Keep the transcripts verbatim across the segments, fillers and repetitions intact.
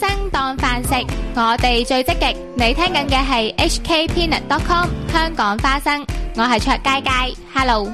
生當飯食，我哋最積極。你聽緊嘅係 H K Peanut dot com 香港花生，我係卓佳佳 ，Hello。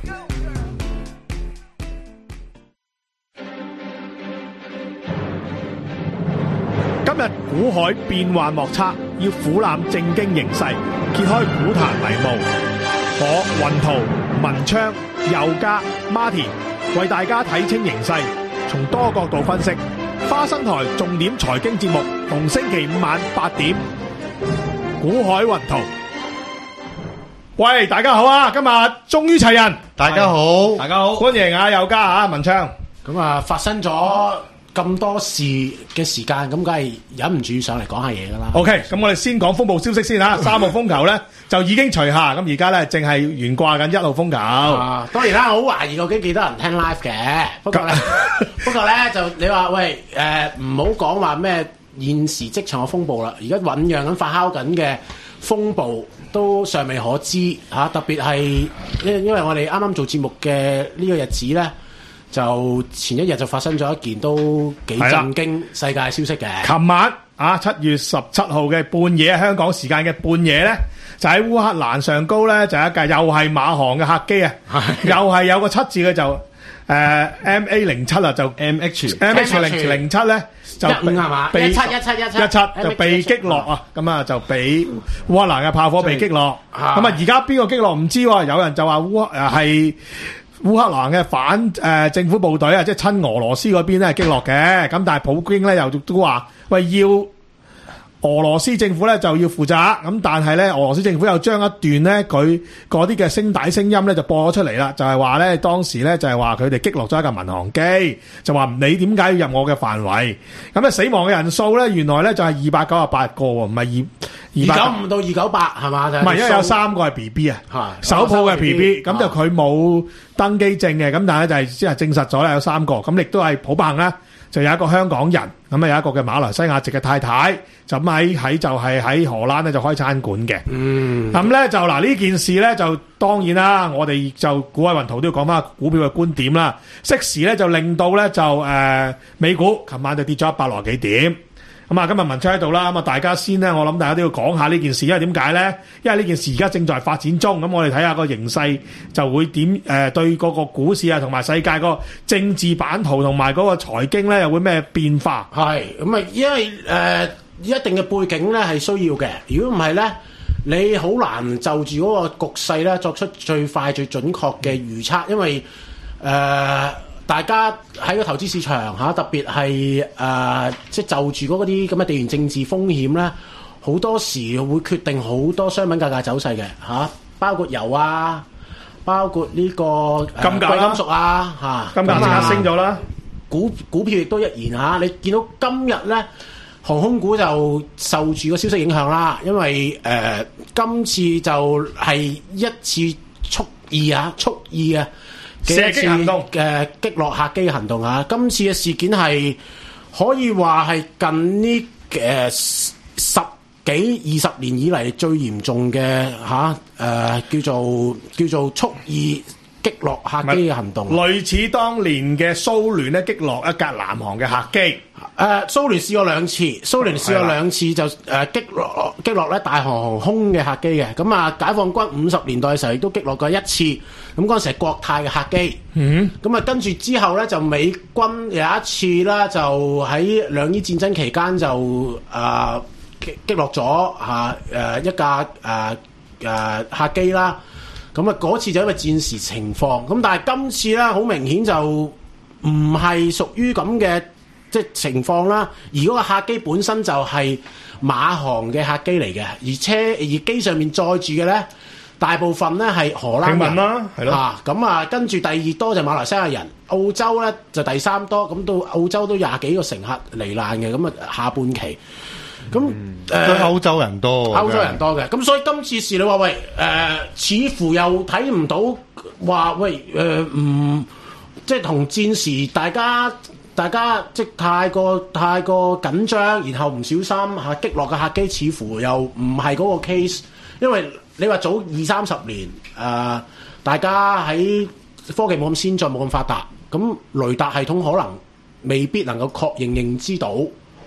今日股海變幻莫測，要俯瞰正經形勢，揭開股壇迷霧。我雲圖、文昌、佑嘉、Martin 為大家睇清形勢，從多角度分析。花生台重點財經節目，逢星期五晚八點。股海雲圖，喂，大家好啊！今日終於齊人， 大家好， 大家好，歡迎啊佑嘉啊文昌。 咁啊，發生咗咁多事嘅時間，咁梗係忍唔住上嚟講下嘢噶啦。 OK，咁我哋先講風暴消息先吓。三號風球咧就已經除下，咁而家咧正係懸掛緊一號風球。 啊，當然啦，我好懷疑究竟幾多人聽 live 嘅。不過咧，不過咧就你話喂，誒唔好講話咩現時職場嘅風暴啦，而家醞釀緊、發酵緊嘅風暴都尚未可知嚇、啊。特別係因因為我哋啱啱做節目嘅呢個日子咧。就前一日就發生咗一件都幾震驚世界消息嘅。 琴晚啊，七月十七號嘅半夜，香港時間嘅半夜咧，就喺烏克蘭上高咧，就有一架又係馬航嘅客機啊，又係有個七字嘅就誒 M A 零七啊，就 M H M H 零零七咧就係嘛？ 被一七一七一七一七就被擊落啊，咁啊就俾烏克蘭嘅炮火被擊落。咁啊而家邊個擊落唔知喎，有人就話烏誒係。烏克蘭嘅反誒、呃、政府部隊啊，即係親俄羅斯嗰邊咧係擊落嘅，咁但係普京咧又都話喂要俄羅斯政府咧就要負責，咁但係咧俄羅斯政府又將一段咧佢嗰啲嘅聲帶聲音咧就播咗出嚟啦，就係話咧當時咧就係話佢哋擊落咗一架民航機，就話唔理點解要入我嘅範圍，咁咧死亡嘅人數咧原來咧就係二百九十八個喎，唔係二。 二九五到二九八係嘛？ 唔係，因為有三個係 B B 啊，手抱嘅 B B，咁就佢冇登機證嘅，咁但係就係即係證實咗咧有三個，咁亦都係好不幸啦，就有一個香港人，咁啊有一個嘅馬來西亞籍嘅太太，就咁喺喺就係喺荷蘭咧就開餐館嘅。嗯，咁咧就嗱呢件事咧就當然啦，我哋就股海雲圖都要講翻股票嘅觀點啦，適時咧就令到咧就誒、呃、美股琴晚就跌咗一百六十幾點。咁啊，今日文昌喺度啦，咁啊，大家先咧，我諗大家都要講下呢件事，因為點解咧？因為呢件事而家正在發展中，咁我哋睇下個形勢就會點誒、呃、對嗰個股市啊，同埋世界個政治版圖同埋嗰個財經咧，又會咩變化？係咁啊，因為誒、呃、一定嘅背景咧係需要嘅，如果唔係咧，你好難就住嗰個局勢咧作出最快最準確嘅預測，因為誒。呃大家喺個投資市場嚇，特別係誒、呃，即係就住嗰啲咁嘅地緣政治風險咧，好多時會決定好多商品價格走勢嘅嚇，包括油啊，包括呢、這個金價、 貴金屬啊嚇， 金價即刻升咗啦。 股股票亦都一言嚇，你見到今日咧航空股就受住個消息影響啦，因為誒、呃、今次就係一次蓄意啊，蓄意啊。 射擊行動嘅擊落客機行動啊！今次嘅事件係可以話係近呢誒十幾二十年以嚟最嚴重嘅嚇誒叫做叫做蓄意擊落客機嘅行動， 類似當年嘅蘇聯咧擊落一架南韓嘅客機。 誒、呃、蘇聯試過兩次，蘇聯試過兩次就誒、呃、擊落擊落咧大韓航空嘅客機嘅，咁啊解放軍五十年代嘅時候亦都擊落過一次，咁嗰陣時係國泰嘅客機，嗯，咁啊跟住之後咧就美軍有一次啦，就喺兩伊戰爭期間就誒、呃、擊擊落咗嚇誒一架誒誒、呃呃、客機啦，咁啊嗰次就因為戰時情況，咁但係今次咧好明顯就唔係屬於咁嘅。即係情況啦，而嗰個客機本身就係馬航嘅客機嚟嘅，而車而機上面載住嘅咧，大部分咧係荷蘭人啦，係咯嚇，咁啊跟住第二多就馬來西亞人，澳洲咧就第三多，咁到澳洲都廿幾個乘客罹難嘅，咁啊下半期，咁誒、 嗯呃、歐洲人多， 歐洲人多嘅，咁所以今次事你話喂誒、呃，似乎又睇唔到話喂誒唔即係同戰時大家。大家即係太過太過緊張，然後唔小心嚇擊落嘅客機，似乎又唔係嗰個 case。因為你話早二三十年，誒、呃、大家喺科技冇咁先進，冇咁發達，咁雷達系統可能未必能夠確認認知到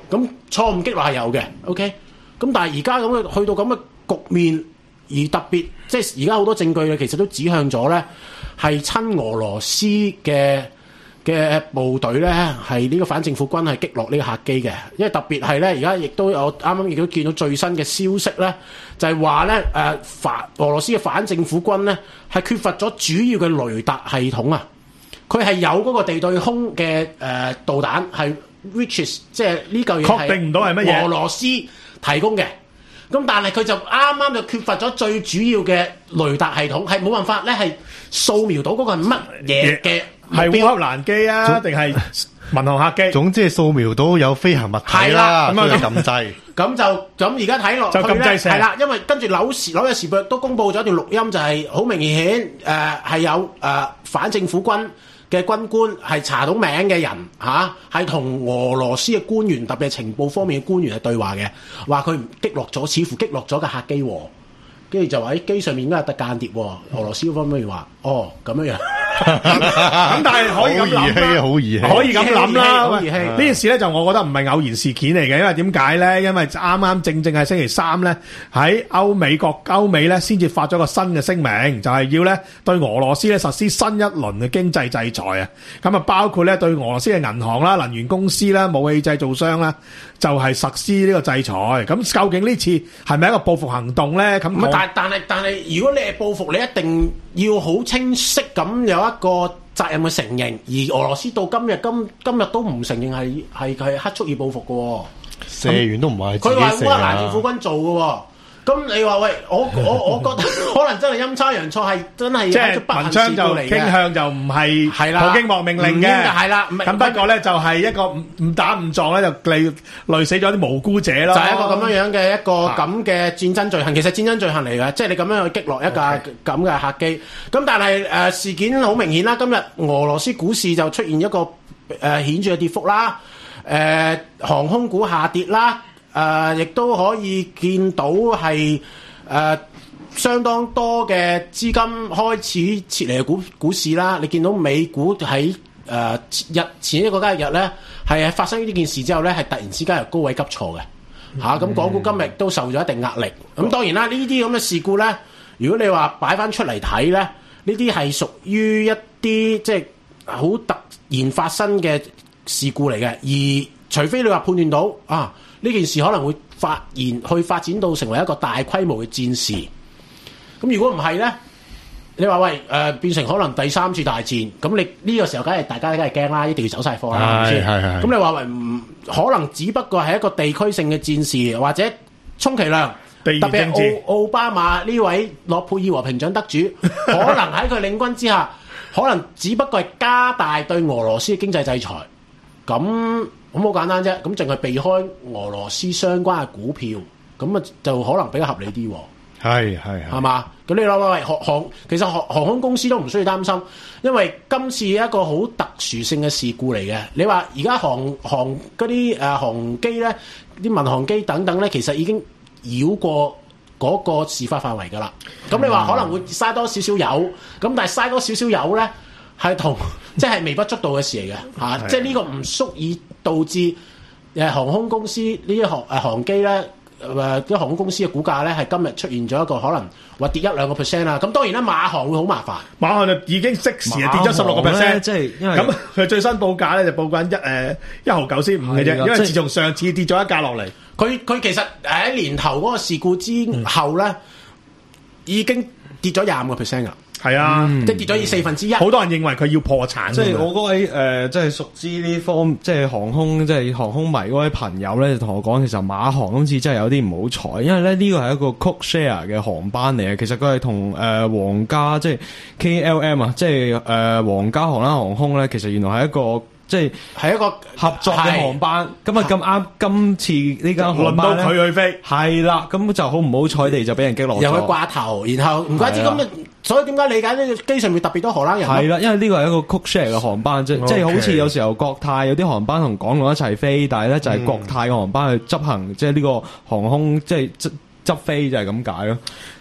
咁錯誤擊落係有嘅，OK。咁但係而家咁嘅去到咁嘅局面，而特別即係而家好多證據咧，其實都指向咗咧係親俄羅斯嘅嘅部隊咧，係呢個反政府軍係擊落呢個客機嘅。因為特別係咧，而家亦都有啱啱亦都見到最新嘅消息咧，就係話咧誒反俄羅斯嘅反政府軍咧係缺乏咗主要嘅雷達系統啊，佢係有嗰個地對空嘅誒、呃、導彈係 which is 即係呢嚿嘢確定唔到係乜嘢俄羅斯提供嘅。咁但係佢就啱啱就缺乏咗最主要嘅雷達系統，係冇辦法咧係掃描到嗰個係乜嘢嘅目標。 係烏克蘭機啊，定係民航客機？ 總之係掃描到有飛行物體啦，咁啊撳掣。 咁就咁而家睇落去咧， 就撳掣射係啦，因為跟住紐時紐約時報都公佈咗一段錄音，就係好明顯誒係、呃、有誒、呃、反政府軍嘅軍官係查到名嘅人嚇，係、啊、同俄羅斯嘅官員，特別係情報方面嘅官員係對話嘅，話佢擊落咗，似乎擊落咗個客機喎，跟住就話喺機上面應該有得間諜喎，俄羅斯方面話哦咁樣樣。 咁但係可以咁諗啦， 好兒戲， 可以咁諗啦。 好兒戲呢件事咧就我覺得唔係偶然事件嚟嘅，因為點解咧？因為啱啱正正係星期三咧，喺歐美國歐美咧先至發咗個新嘅聲明，就係要咧對俄羅斯咧實施新一輪嘅經濟制裁啊。咁啊包括咧對俄羅斯嘅銀行啦、能源公司啦、武器製造商啦，就係實施呢個制裁。咁究竟呢次係咪一個報復行動咧？咁咁但但係但係，如果你係報復，你一定要好清晰咁有一個責任嘅承認，而俄羅斯到今日今今日都唔承認係係係黑蓄意報復嘅喎， 射完都唔係自己佢話烏克蘭射啊政府軍做嘅喎。咁你話喂，我我我覺得可能真係陰差陽錯，係真係即係一種不幸文章就事故嚟嘅傾向就唔係係啦普京莫命令唔應嘅， 該係啦唔係咁不過咧就係一個唔唔打唔撞咧就累累死咗啲無辜者咯。 就係一個咁樣樣嘅一個咁嘅戰爭罪行，其實戰爭罪行嚟嘅，即係你咁樣去擊落一架咁嘅客機。咁但係誒、呃、事件好明顯啦，今日俄羅斯股市就出現一個誒、呃、顯著嘅跌幅啦，誒、呃、航空股下跌啦，誒、呃、亦都可以見到係。誒、呃、相當多嘅資金開始撤離嘅股股市啦，你見到美股喺誒、呃、日前一個交易日咧，係發生呢件事之後咧，係突然之間由高位急挫嘅嚇，咁、啊、港股今日都受咗一定壓力。咁當然啦，呢啲咁嘅事故咧，如果你話擺翻出嚟睇咧，呢啲係屬於一啲即係好突然發生嘅事故嚟嘅，而除非你話判斷到啊呢件事可能會發現去發展到成為一個大規模嘅戰事，咁如果唔係咧，你話喂誒、呃、變成可能第三次大戰，咁你呢個時候梗係大家梗係驚啦，一定要走晒貨啦，係咪先？ 係係係。 咁你話喂唔可能只不過係一個地區性嘅戰事，或者充其量特別係奧奧巴馬呢位諾貝爾和平獎得主，可能喺佢領軍之下，可能只不過係加大對俄羅斯嘅經濟制裁，咁。咁好簡單啫，咁淨係避開俄羅斯相關嘅股票，咁啊就可能比較合理啲喎。 係係係， 係嘛？咁你諗下，喂航航，其實航航空公司都唔需要擔心，因為今次一個好特殊性嘅事故嚟嘅。你話而家航航嗰啲誒航機咧，啲民航機等等咧，其實已經繞過嗰個事發範圍㗎啦。咁你話可能會嘥多少少油，咁但係嘥多少少油咧，係同即係微不足道嘅事嚟嘅嚇，即係呢個唔足以導致誒航空公司呢啲航誒航機咧誒啲航空公司嘅股價咧係今日出現咗一個可能話跌一兩個 percent 啦。咁當然啦，馬航會好麻煩， 馬航就已經即時啊跌咗十六個 percent， 即係因為咁佢最新報價咧就報緊一誒一毫九先五嘅啫，因為自從上次跌咗一架落嚟， 佢佢其實喺年頭嗰個事故之後咧、嗯、已經跌咗廿五個 percent 㗎。 係啊， 嗯、即係跌咗以四分之一。 好多人認為佢要破產。 即係我嗰位誒、呃，即係熟知呢方，即係航空，即係航空迷嗰位朋友咧，就同我講，其實馬航今次真係有啲唔好彩，因為咧呢個係一個 code share 嘅航班嚟嘅。其實佢係同誒皇家即係 K L M 啊，即係誒、呃、皇家荷蘭航空咧，其實原來係一個。即係係一個合作嘅航班，咁啊咁啱今次呢間航班輪到佢去飛， 係啦，咁就好唔好彩地就俾人擊落咗， 又去掛頭，然後唔怪之咁啊！所以點解理解呢個機上面特別多荷蘭人？ 係啦，因為呢個係一個 code share 嘅航班，即係即係好似有時候國泰有啲航班同港龍一齊飛，但係咧就係國泰嘅航班去執行，即係呢個航空即係執執飛就係咁解咯。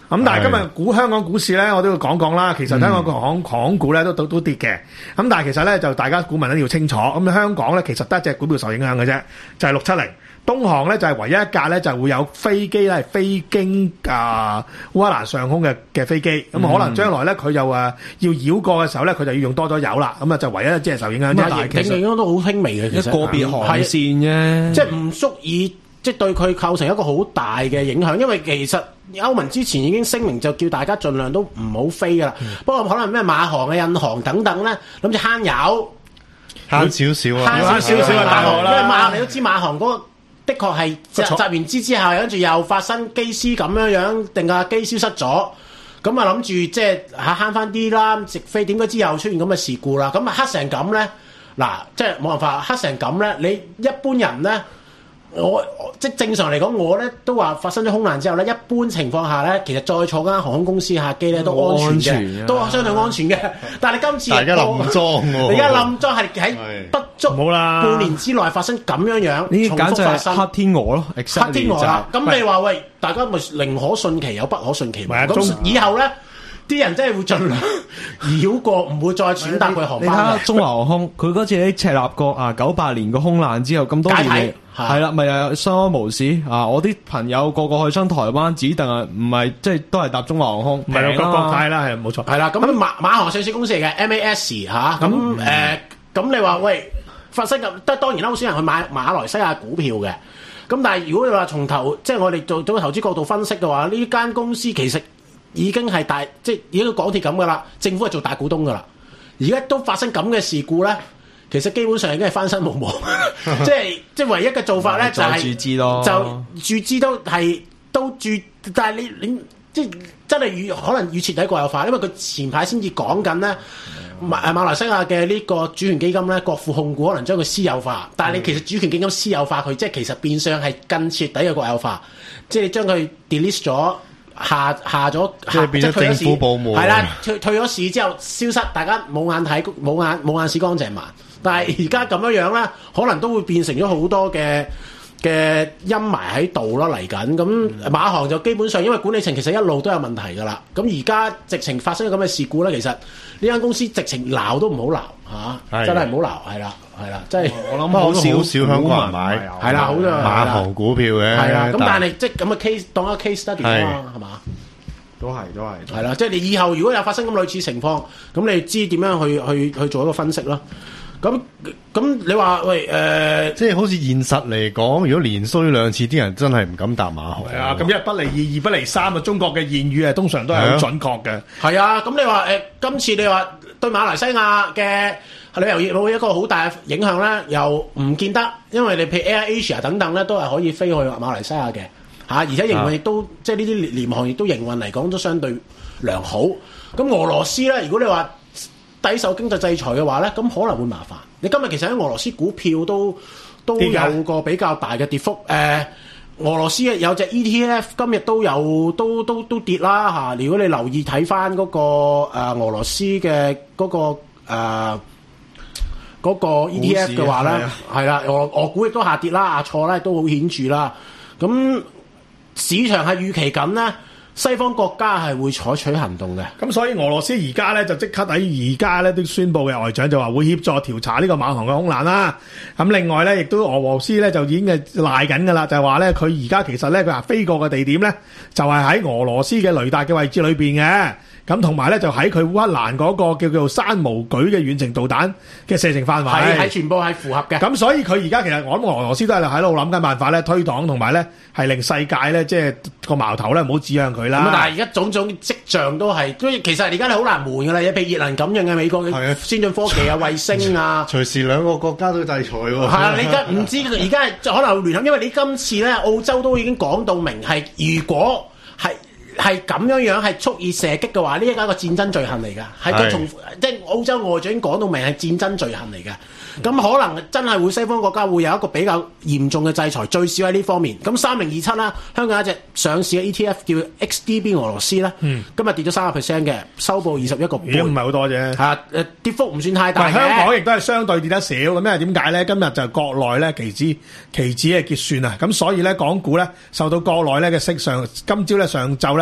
咁但係今日估香港股市咧，我都要講講啦。其實香港個航航空股咧都都都跌嘅。咁但係其實咧就大家股民一定要清楚。咁香港咧其實得一隻股票受影響嘅啫，就係六七零。東航咧就係唯一一架咧就會有飛機咧係飛經啊烏克蘭上空嘅嘅飛機。咁、嗯、可能將來咧佢又誒要繞過嘅時候咧，佢就要用多咗油啦。咁啊就唯一一隻受影響。 但係其實影響都好輕微嘅，其實個別航線啫， 即係唔足以。即係對佢構成一個好大嘅影響，因為其實歐盟之前已經聲明就叫大家盡量都唔好飛噶啦。嗯、不過可能咩馬航嘅印航等等咧，諗住慳油， 慳少少啊， 慳少少嘅大航啦。因為馬你都知馬航嗰個的確係集集完資之後，跟住又發生機師咁樣樣，定架機消失咗。咁啊諗住即係嚇慳翻啲啦，直飛點解之後出現咁嘅事故啦？咁啊黑成咁咧，嗱即係冇辦法黑成咁咧，你一般人咧。我即係正常嚟講，我咧都話發生咗空難之後咧，一般情況下咧，其實再坐間航空公司客機咧都安全嘅，都相對安全嘅。但係你今次大家冧裝喎， 你而家冧裝係喺不足半年之內發生咁樣樣， 呢簡直係黑天鵝咯， 黑天鵝啦。咁你話喂，大家咪寧可信其有，不可信其無。咁以後咧，啲人真係會盡量繞過，唔會再轉搭佢航班。 你睇下中華航空，佢嗰次喺赤鱲角啊，九八年個空難之後咁多年嚟。係啦，咪又相安無事啊！我啲朋友個個去親台灣，指定係唔係即係都係搭中華航空， 唔係個國泰啦，係冇錯。 係啦，咁馬馬航上市公司嚟嘅 M A S 嚇，咁誒咁你話喂發生咁，得當然啦，好少人去買馬來西亞股票嘅。咁但係如果你話從頭即係我哋做做投資角度分析嘅話，呢間公司其實已經係大即係已經港鐵咁噶啦，政府係做大股東噶啦，而家都發生咁嘅事故咧。其實基本上已經係翻身無望，即係即係唯一嘅做法咧就係注資咯， 就注資都係都注，但係你你即係真係與可能與徹底國有化，因為佢前排先至講緊咧馬馬來西亞嘅呢個主權基金咧，國富控股可能將佢私有化，但係你其實主權基金私有化佢，即係其實變相係更徹底嘅國有化，即係你將佢 delist 咗。下下咗， 即係變咗政府部門， 係啦，退退咗市之後消失，大家冇眼睇，冇眼冇眼屎乾淨埋。但係而家咁樣樣咧，可能都會變成咗好多嘅嘅陰霾喺度咯嚟緊。咁馬航就基本上因為管理層其實一路都有問題㗎啦。咁而家直情發生咗咁嘅事故咧，其實呢間公司直情鬧都唔好鬧嚇，真係唔好鬧，係啦。係啦，即係我諗好少少香港人買， 係啦，好多馬航股票嘅， 係啦。咁但係即係咁嘅 case 當一個 case study 啊，係嘛？ 都係都係， 係啦。即係你以後如果有發生咁類似情況，咁你知點樣去去去做一個分析咯。咁咁你話喂誒， 即係好似現實嚟講，如果連衰兩次，啲人真係唔敢搭馬航。 係啊，咁一不離二，二不離三啊。中國嘅諺語啊，通常都係好準確嘅。 係啊，咁你話誒，今次你話對馬來西亞嘅旅遊業有冇一個好大嘅影響咧？又唔見得，因為你譬如 Air Asia 等等咧，都係可以飛去馬來西亞嘅嚇，而且營運亦都、啊、即係呢啲廉航亦都營運嚟講都相對良好。咁俄羅斯咧，如果你話抵受經濟制裁嘅話咧，咁可能會麻煩。你今日其實喺俄羅斯股票都都有個比較大嘅跌幅。誒、呃，俄羅斯有隻 E T F 今日都有都都都跌啦嚇。如果你留意睇翻嗰個、呃、俄羅斯嘅嗰、嗰個誒。呃嗰個 E T F 嘅話咧，係啦，俄俄股亦都下跌啦，阿錯咧都好顯著啦。咁市場係預期緊咧，西方國家係會採取行動嘅。 咁所以俄羅斯而家咧就即刻喺而家咧都宣布嘅外長就話會協助調查呢個馬航嘅空難啦。咁另外咧，亦都俄羅斯咧就已經係賴緊㗎啦，就係話咧佢而家其實咧佢話飛過嘅地點咧就係喺俄羅斯嘅雷達嘅位置裏邊嘅。咁同埋咧就喺佢烏克蘭嗰個叫做山無舉嘅遠程導彈嘅射程範圍， 係係全部係符合嘅。 咁所以佢而家其實我諗俄羅斯都係喺度諗緊辦法咧推擋，同埋咧係令世界咧即係個矛頭咧唔好指向佢啦。 咁但係而家種種跡象都係，其實而家你好難瞞㗎啦，譬如熱能咁樣嘅美國嘅先進科技啊、衛星啊， 隨時兩個國家都制裁喎。 係啊，你而家唔知而家係可能聯合，因為你今次咧澳洲都已經講到明係，如果係。係咁樣樣係蓄意射擊嘅話，呢一個係一個戰爭罪行嚟㗎，係個從即係澳洲外長已經講到明係戰爭罪行嚟㗎。咁、嗯、可能真係會西方國家會有一個比較嚴重嘅制裁，最少喺呢方面。咁三零二七啦，香港有一隻上市嘅 E T F 叫 X D B 俄羅斯啦，嗯、今日跌咗三個 percent 嘅，收報二十一個半， 唔係好多啫。 嚇誒，跌幅唔算太大嘅。 香港亦都係相對跌得少，咁因為點解咧？今日就國內咧期指期指嘅結算啊，咁所以咧港股咧受到國內咧嘅息上，今朝咧上晝咧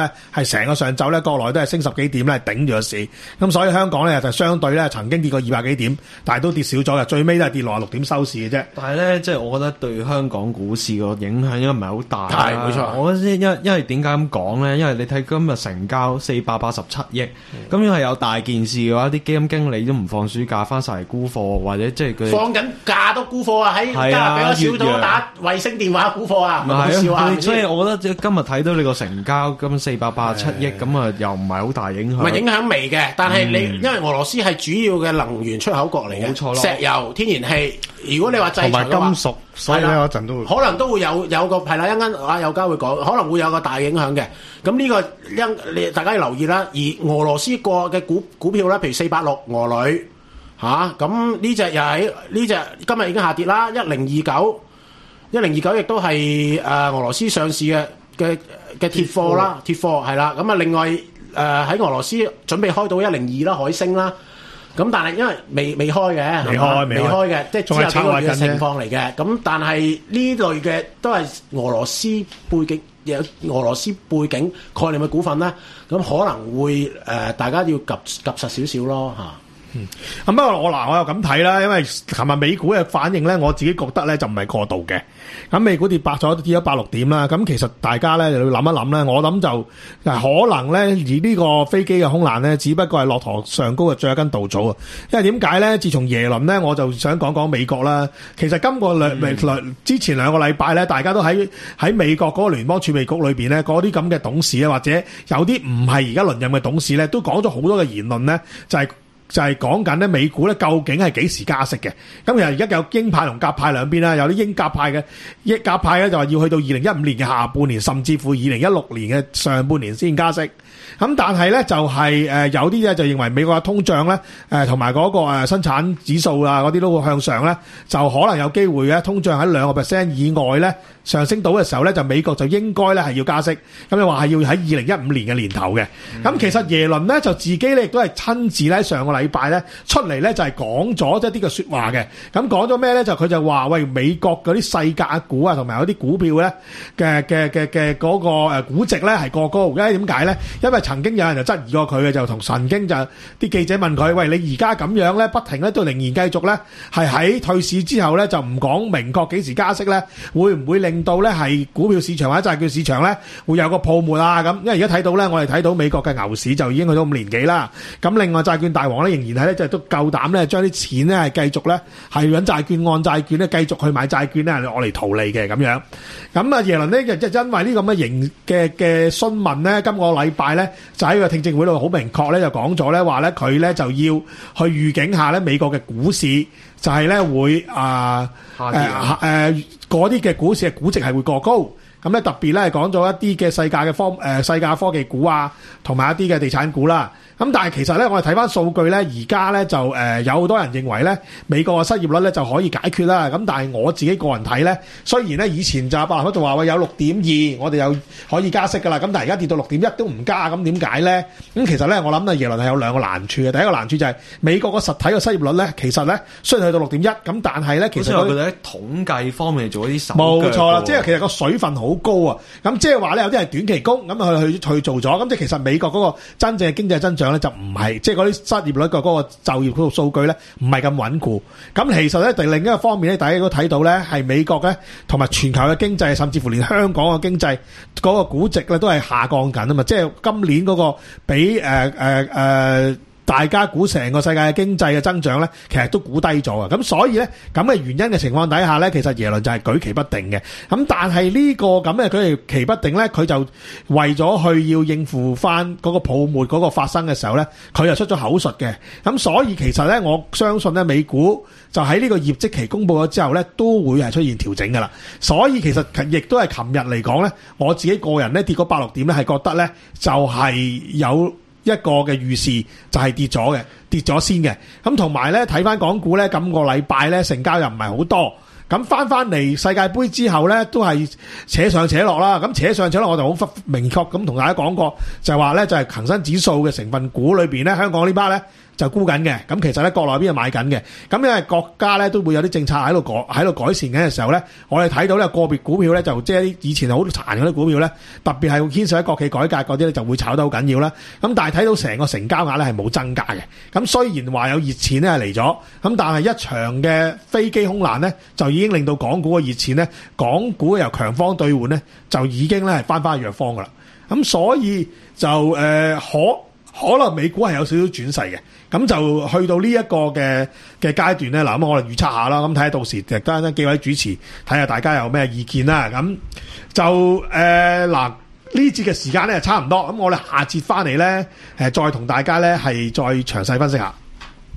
咧係成個上晝咧國內都係升十幾點咧頂住個市，咁所以香港咧就相對咧曾經跌過二百幾點，但係都跌少咗嘅，最尾都係跌落六點收市嘅啫。 但係咧，即係我覺得對香港股市個影響應該唔係好大。 係冇錯， 我覺得因為因為點解咁講咧？因為你睇今日成交四百八十七億，咁、嗯、要係有大件事嘅話，啲基金經理都唔放暑假翻晒嚟沽貨，或者即係佢放緊假都沽貨啊！喺加勒比海小島打衛星電話沽貨啊！唔係好笑啊！ 所以我覺得今日睇到你個成交咁四百八十七億，咁啊又唔係好大影響。 唔係影響微嘅，但係你、嗯、因為俄羅斯係主要嘅能源出口國嚟嘅，冇錯，石油、天然氣。如果你話制裁嘅話， 同埋金屬，所以咧嗰陣都會可能都會有有個係啦，一陣間啊有家會講，可能會有個大影響嘅。咁呢個因你大家要留意啦。而俄羅斯過嘅股股票咧，譬如四百六俄鋁嚇，咁呢隻又喺呢隻今日已經下跌啦，一零二九，一零二九亦都係誒俄羅斯上市嘅嘅嘅鐵貨啦，鐵貨係啦。咁啊另外誒喺、呃、俄羅斯準備開到一零二啦，海星啦。咁但係因為未未開嘅， 未開未開嘅，即係只有幾個月嘅情況嚟嘅。咁嗯但係呢類嘅都係俄羅斯背景，有俄羅斯背景概念嘅股份咧，咁可能會誒、呃、大家要及及實少少咯嚇。 嗯，咁不過我嗱我又咁睇啦，因為琴日美股嘅反應咧，我自己覺得咧就唔係過度嘅。咁美股跌百咗跌咗百六點啦，咁其實大家咧就要諗一諗咧，我諗就可能咧而呢個飛機嘅空難咧，只不過係駱駝上高嘅最後一根稻草啊。因為點解咧？自從耶倫咧，我就想講講美國啦。其實今個兩、嗯、之前兩個禮拜咧，大家都喺喺美國嗰個聯邦儲備局裏邊咧，嗰啲咁嘅董事啊，或者有啲唔係而家輪任嘅董事咧，都講咗好多嘅言論咧，就係、是。就係講緊咧美股咧究竟係幾時加息嘅？咁其實而家有鷹派同鴿派兩邊啦，有啲鷹鴿派嘅鷹鴿派咧就話要去到二零一五年嘅下半年，甚至乎二零一六年嘅上半年先加息。咁但係咧就係誒有啲咧就認為美國嘅通脹咧誒同埋嗰個誒生產指數啊嗰啲都會向上咧，就可能有機會嘅通脹喺兩個 percent 以外咧上升到嘅時候咧，就美國就應該咧係要加息。咁又話係要喺二零一五年嘅年頭嘅。咁、嗯、其實耶倫咧就自己咧亦都係親自咧上個禮拜咧出嚟咧就係講咗一啲嘅説話嘅。咁講咗咩咧？就佢就話喂，美國嗰啲細價股啊同埋有啲股票咧嘅嘅嘅嘅嗰個誒估值咧係過高。因為點解咧？因為曾經有人就質疑過佢嘅，就同曾經就啲記者問佢：喂，你而家咁樣咧，不停咧都仍然繼續咧，係喺退市之後咧就唔講明確幾時加息咧，會唔會令到咧係股票市場或者債券市場咧會有個泡沫啊？咁因為而家睇到咧，我哋睇到美國嘅牛市就已經去到五年幾啦。咁另外債券大王咧仍然係咧就都夠膽咧將啲錢咧係繼續咧係揾債券按債券咧繼續去買債券咧嚟攞嚟圖利嘅咁樣。咁啊耶倫呢，就因為呢咁嘅型嘅嘅詢問咧，今個禮拜咧就喺個聽證會度好明確咧就講咗咧話咧佢咧就要去預警下咧美國嘅股市就係咧會啊誒誒嗰啲嘅股市嘅估值係會過高。咁咧特別咧係講咗一啲嘅世界嘅科誒世界科技股啊，同埋一啲嘅地產股啦。咁但係其實咧，我哋睇翻數據咧，而家咧就誒、呃、有好多人認為咧，美國嘅失業率咧就可以解決啦。咁但係我自己個人睇咧，雖然咧以前就阿伯南克就話喂有六點二，我哋又可以加息噶啦。咁但係而家跌到六點一都唔加，咁點解咧？咁其實咧，我諗啊耶倫係有兩個難處嘅。第一個難處就係美國個實體嘅失業率咧，其實咧雖然去到六點一，咁但係咧其實佢哋喺統計方面做一啲手腳。冇錯啦，即係其實個水分好高啊。咁即係話咧，有啲係短期工咁去去去做咗。咁即係其實美國嗰個真正嘅經濟增長咧就唔係，即係嗰啲失業率嘅嗰個就業嗰個數據咧唔係咁穩固。咁其實咧，第另一個方面咧，大家都睇到咧，係美國咧同埋全球嘅經濟，甚至乎連香港嘅經濟嗰個估值咧都係下降緊啊嘛。即係今年嗰個比誒誒誒大家估成個世界嘅經濟嘅增長咧，其實都估低咗啊。咁所以咧，咁嘅原因嘅情況底下咧，其實耶倫就係舉棋不定嘅。咁但係呢個咁嘅舉棋不定咧，佢就為咗去要應付翻嗰個泡沫嗰個發生嘅時候咧，佢又出咗口述嘅。咁所以其實咧，我相信咧，美股就喺呢個業績期公布咗之後咧，都會係出現調整噶啦。所以其實亦都係琴日嚟講咧，我自己個人咧跌嗰百六點咧，係覺得咧就係有一個嘅預示就係跌咗嘅，跌咗先嘅。咁同埋咧睇翻港股咧，今個禮拜咧成交又唔係好多。咁翻翻嚟世界盃之後咧，都係扯上扯落啦。咁扯上扯落，我就好明確咁同大家講過，就係話咧就係恒生指數嘅成分股裏邊咧，香港呢班咧就沽緊嘅，咁其實咧國內邊係買緊嘅，咁因為國家咧都會有啲政策喺度改喺度改善緊嘅時候咧，我哋睇到咧個別股票咧就即係啲以前好殘嗰啲股票咧，特別係牽涉喺國企改革嗰啲咧就會炒得好緊要啦。咁但係睇到成個成交額咧係冇增加嘅，咁雖然話有熱錢咧係嚟咗，咁但係一場嘅飛機空難咧就已經令到港股嘅熱錢咧，港股由強方兌換咧就已經咧係翻翻弱方噶啦。咁所以就誒、呃、可。可能美股係有少少轉勢嘅，咁就去到呢一個嘅嘅階段咧，嗱咁我哋預測下啦，咁睇下到時亦都幾位主持睇下大家有咩意見啦，咁就誒嗱呢節嘅時間咧差唔多，咁我哋下節翻嚟咧誒再同大家咧係再詳細分析下。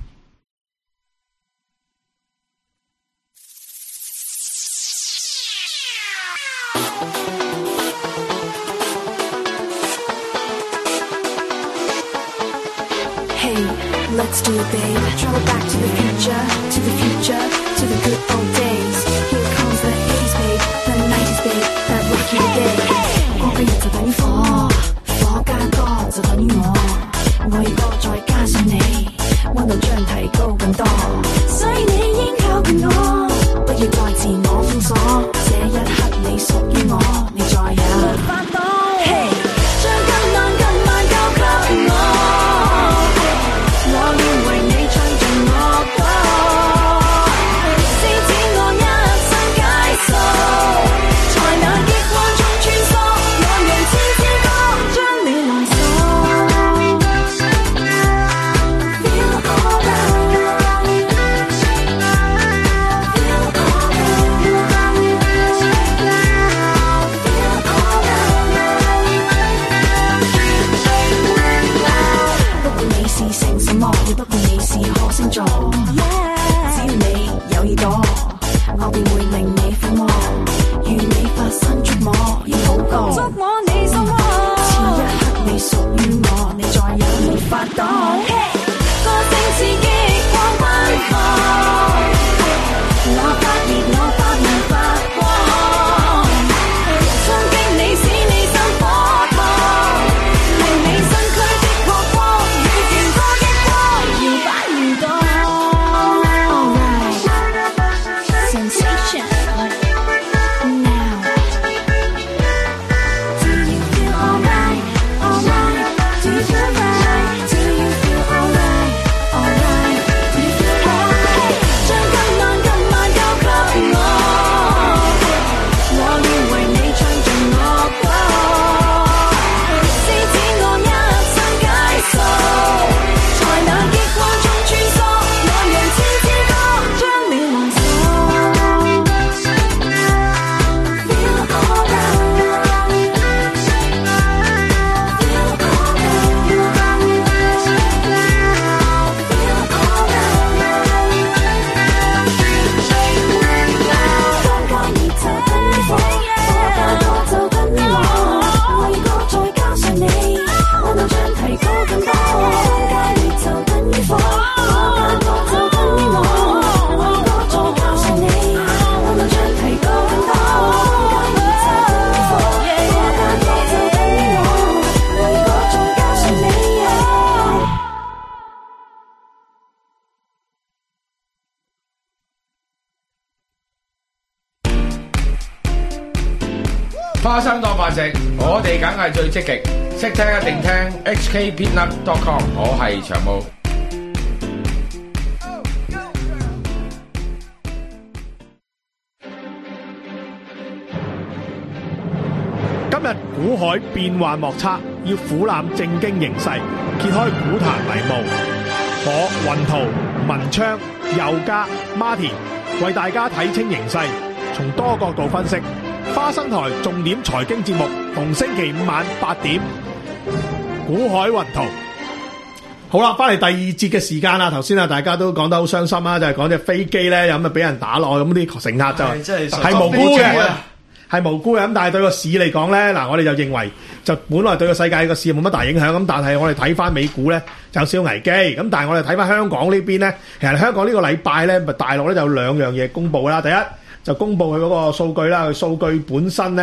Let's do it, babe. Travel back to the future, to the future, to the good old days. Here comes the eighties, babe, the nineties, babe, that rocky day. 光嘅人就等於火，火加歌就等於我。我要歌再加上你，溫度將提高更多。所以你應靠近我，不要再自我封鎖。這一刻你屬於我，你再也沒法躲。Hey， 將今晚今晚交給我。我要為你唱盡樂歌，施展我一生解數，在那激光中穿梭，讓人似知歌，將你來鎖。Feel alright, feel alright。不管你是姓什麼，亦不管你是何星座， yeah， 只要你有耳朵，我便會令你撫摸，與你發生觸摸，要好過觸摸你心窩。此一刻你屬於我，你再也沒法擋。歌聲似激光奔放，我發熱我發夢發光，衝擊你使你心火燙，令你身軀的破光與全科激光搖擺搖盪。Alright, sensation now. Do you feel alright? Alright. Do you feel right? Do you feel alright? Alright. Do you feel right? 將今晚今晚交給我，我要為你唱盡樂歌，施展我一生解數，在那激光中穿梭，讓人似知歌，將你來鎖。Feel alright, feel alright。放假熱情跟你火，火加歌就跟於我，我要歌再加上你，溫度將提高更多。放假熱就跟於火，火加歌就跟於我，我要歌再加上你，溫度將提高更多。放假熱就跟於火，火加歌就跟於我，我要歌再加上你。 花生當飯食，我哋梗係最積極，識聽一定聽 H K Peanut dot com， 我係長毛。 今日股海變幻莫測，要俯瞰正經形勢，揭開股壇迷霧。我雲圖、文昌、佑嘉、Martin 為大家睇清形勢，從多角度分析。花生台重點財經節目，逢星期五晚八點，股海雲圖。好啦，翻嚟第二節嘅時間啦。頭先啊，大家都講得好傷心啦，就係講隻飛機咧，有咁啊俾人打落，咁啲乘客就係無辜嘅。係無辜嘅，咁但係對個市嚟講咧，嗱我哋就認為就本來對個世界個市冇乜大影響，咁但係我哋睇翻美股咧就有少少危機，咁但係我哋睇翻香港呢邊咧，其實香港呢個禮拜咧，咪大陸咧就有兩樣嘢公佈啦。第一就公佈佢嗰個數據啦，佢數據本身咧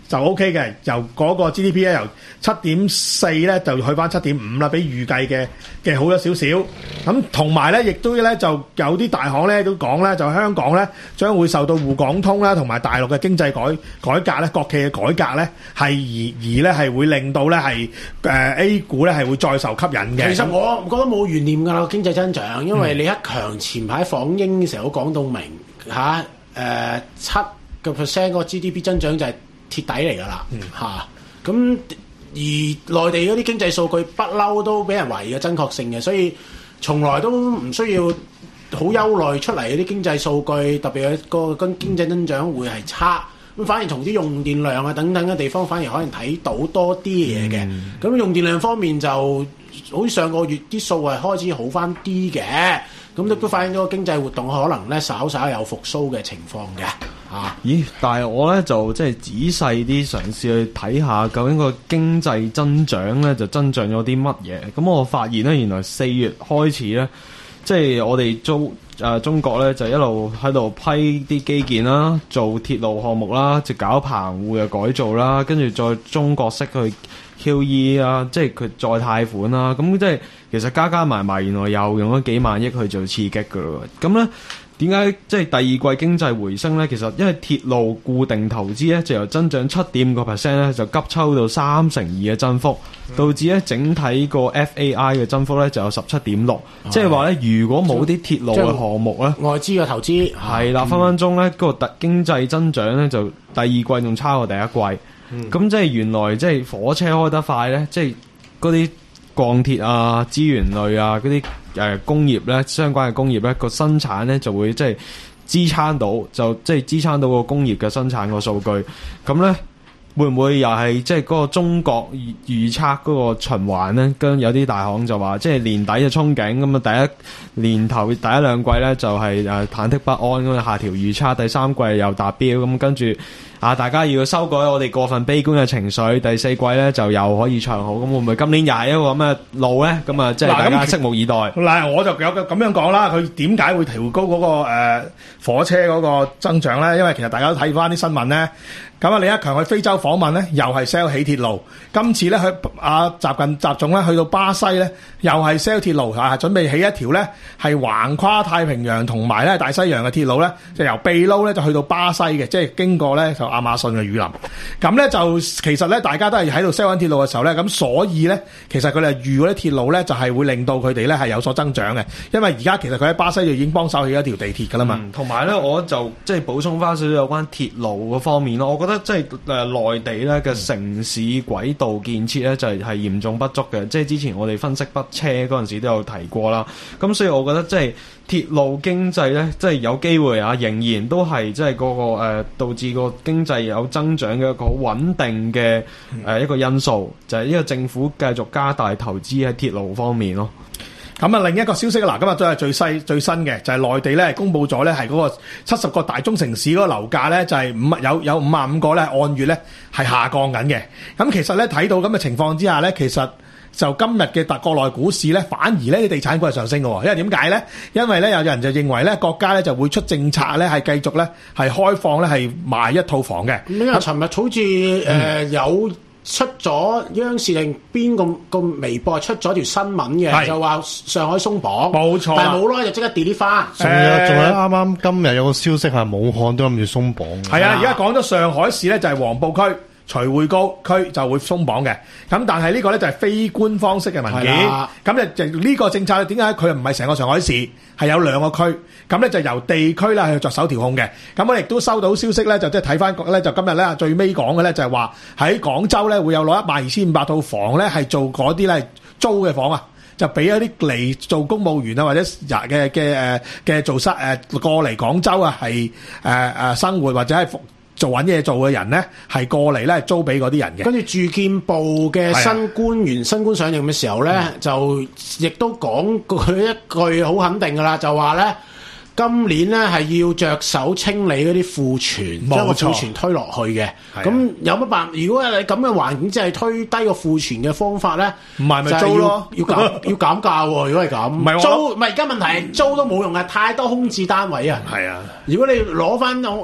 就 O K 嘅，由嗰個 G D P 咧由七點四咧就去翻七點五啦，比預計嘅嘅好咗少少。咁同埋咧，亦都咧就有啲大行咧都講咧，就香港咧將會受到滬港通啦，同埋大陸嘅經濟改改革咧，國企嘅改革咧係而而咧係會令到咧係誒 A 股咧係會再受吸引嘅。 其實我覺得冇懸念㗎啦，經濟增長，因為李克強前排訪英嘅時候都講到明嚇誒七個 percent 嗰個 G D P 增長就係鐵底嚟㗎啦嚇。咁而內地嗰啲經濟數據不嬲都俾人懷疑嘅真確性嘅，所以從來都唔需要好憂慮出嚟嗰啲經濟數據，特別係個跟經濟增長會係差。咁反而從啲用電量啊等等嘅地方，反而可能睇到多啲嘢嘅。咁、嗯、用電量方面就好似上個月啲數係開始好翻啲嘅，咁都都反映咗個經濟活動可能咧稍稍有復甦嘅情況嘅。啊， 咦？但係我咧就即係仔細啲嘗試去睇下究竟個經濟增長咧就增長咗啲乜嘢？咁我發現咧原來四月開始咧，即係我哋租。誒、呃、中國咧就一路喺度批啲基建啦，做鐵路項目啦，就搞棚戶嘅改造啦，跟住再中國式去 Q E 啊，即係佢再貸款啦，咁即係其實加加埋埋，原來又用咗幾萬億去做刺激㗎咯。咁咧點解即係第二季經濟回升咧？其實因為鐵路固定投資咧就由增長七點五個 percent 咧就急抽到三成二嘅增幅，導致咧整體個 F A I 嘅增幅咧就有十七點六，即係話咧如果冇啲鐵路嘅項目咧， 外資嘅投資係啦，分分鐘咧嗰個特經濟增長咧就第二季仲差過第一季。咁、嗯、即係原來即係火車開得快咧，即係嗰啲鋼鐵啊、資源類啊嗰啲誒工業咧，相關嘅工業咧個生產咧就會即係支撐到，就即係支撐到個工業嘅生產個數據。咁咧會唔會又係即係嗰個中國預預測嗰個循環咧？跟有啲大行就話，即係年底嘅憧憬咁啊，第一年頭第一兩季咧就係誒忐忑不安咁啊，下調預測，第三季又達標咁，跟住啊大家要修改我哋過分悲觀嘅情緒，第四季咧就又可以唱好，咁會唔會今年又係一個咁嘅路咧？咁啊，即係大家拭目以待。 嗱，我就有咁樣講啦，佢點解會調高嗰、那個誒、呃、火車嗰個增長咧？因為其實大家都睇翻啲新聞咧。咁啊，李克強去非洲訪問咧，又係 sell 起鐵路。今次咧，去阿習近習總咧去到巴西咧，又係 sell 鐵路啊，準備起一條咧係橫跨太平洋同埋咧大西洋嘅鐵路咧，就由秘魯咧就去到巴西嘅，即係經過咧就亞馬遜嘅雨林。咁咧就其實咧，大家都係喺度 sell 緊鐵路嘅時候咧，咁所以咧，其實佢哋預嗰啲鐵路咧就係會令到佢哋咧係有所增長嘅，因為而家其實佢喺巴西就已經幫手起一條地鐵噶啦嘛。 同埋咧，我就即係補充翻少少有關鐵路嗰方面咯，我覺得。覺得即係誒內地咧嘅城市軌道建設咧就係係嚴重不足嘅，即係之前我哋分析北車嗰陣時都有提過啦。咁所以我覺得即係鐵路經濟咧，即係有機會啊，仍然都係即係嗰個誒、呃、導致個經濟有增長嘅一個好穩定嘅誒、呃、一個因素，就係、是、呢個政府繼續加大投資喺鐵路方面咯。 咁啊，另一個消息嗱，今日都係最細最新嘅，就係、是、內地咧公布咗咧係嗰個七十個大中城市嗰個樓價咧，就係五有有五十五個咧按月咧係下降緊嘅。咁其實咧睇到咁嘅情況之下咧，其實就今日嘅特國內股市咧，反而咧啲地產股係上升嘅，因為點解咧？因為咧有人就認為咧國家咧就會出政策咧係繼續咧係開放咧係賣一套房嘅。 咁啊，尋日好似誒有。出咗央視定邊個個微博出咗條新聞嘅，就話上海鬆綁， 冇錯， 但係冇耐就即刻 delete 翻。 仲有仲有啱啱今日有個消息係武漢都諗住鬆綁。 係啊，而家講咗上海市咧就係黃埔區、徐匯高區就會鬆綁嘅。咁但係呢個咧就係非官方式嘅文件。咁咧就呢個政策點解佢唔係成個上海市，係有兩個區？咁咧就由地區啦去着手調控嘅。咁我亦都收到消息咧，就即係睇翻咧，就今日咧最尾講嘅咧就係話喺廣州咧會有攞一萬二千五百套房咧係做嗰啲咧租嘅房啊，就俾一啲嚟做公務員啊或者嘅嘅誒嘅做生誒過嚟廣州啊係誒誒生活或者係做揾嘢做嘅人咧，係過嚟咧租俾嗰啲人嘅。 跟住住建部嘅新官員、新官上任嘅時候咧，嗯、就亦都講佢一句好肯定噶啦，就話咧今年咧係要着手清理嗰啲庫存，將個庫存推落去嘅。咁有乜辦？如果你咁嘅環境，即係推低個庫存嘅方法咧， 唔係咪租咯？ 要減要減價喎。如果係咁，唔係租，唔係而家問題係租都冇用嘅，太多空置單位啊。 係啊， 如果你攞翻我。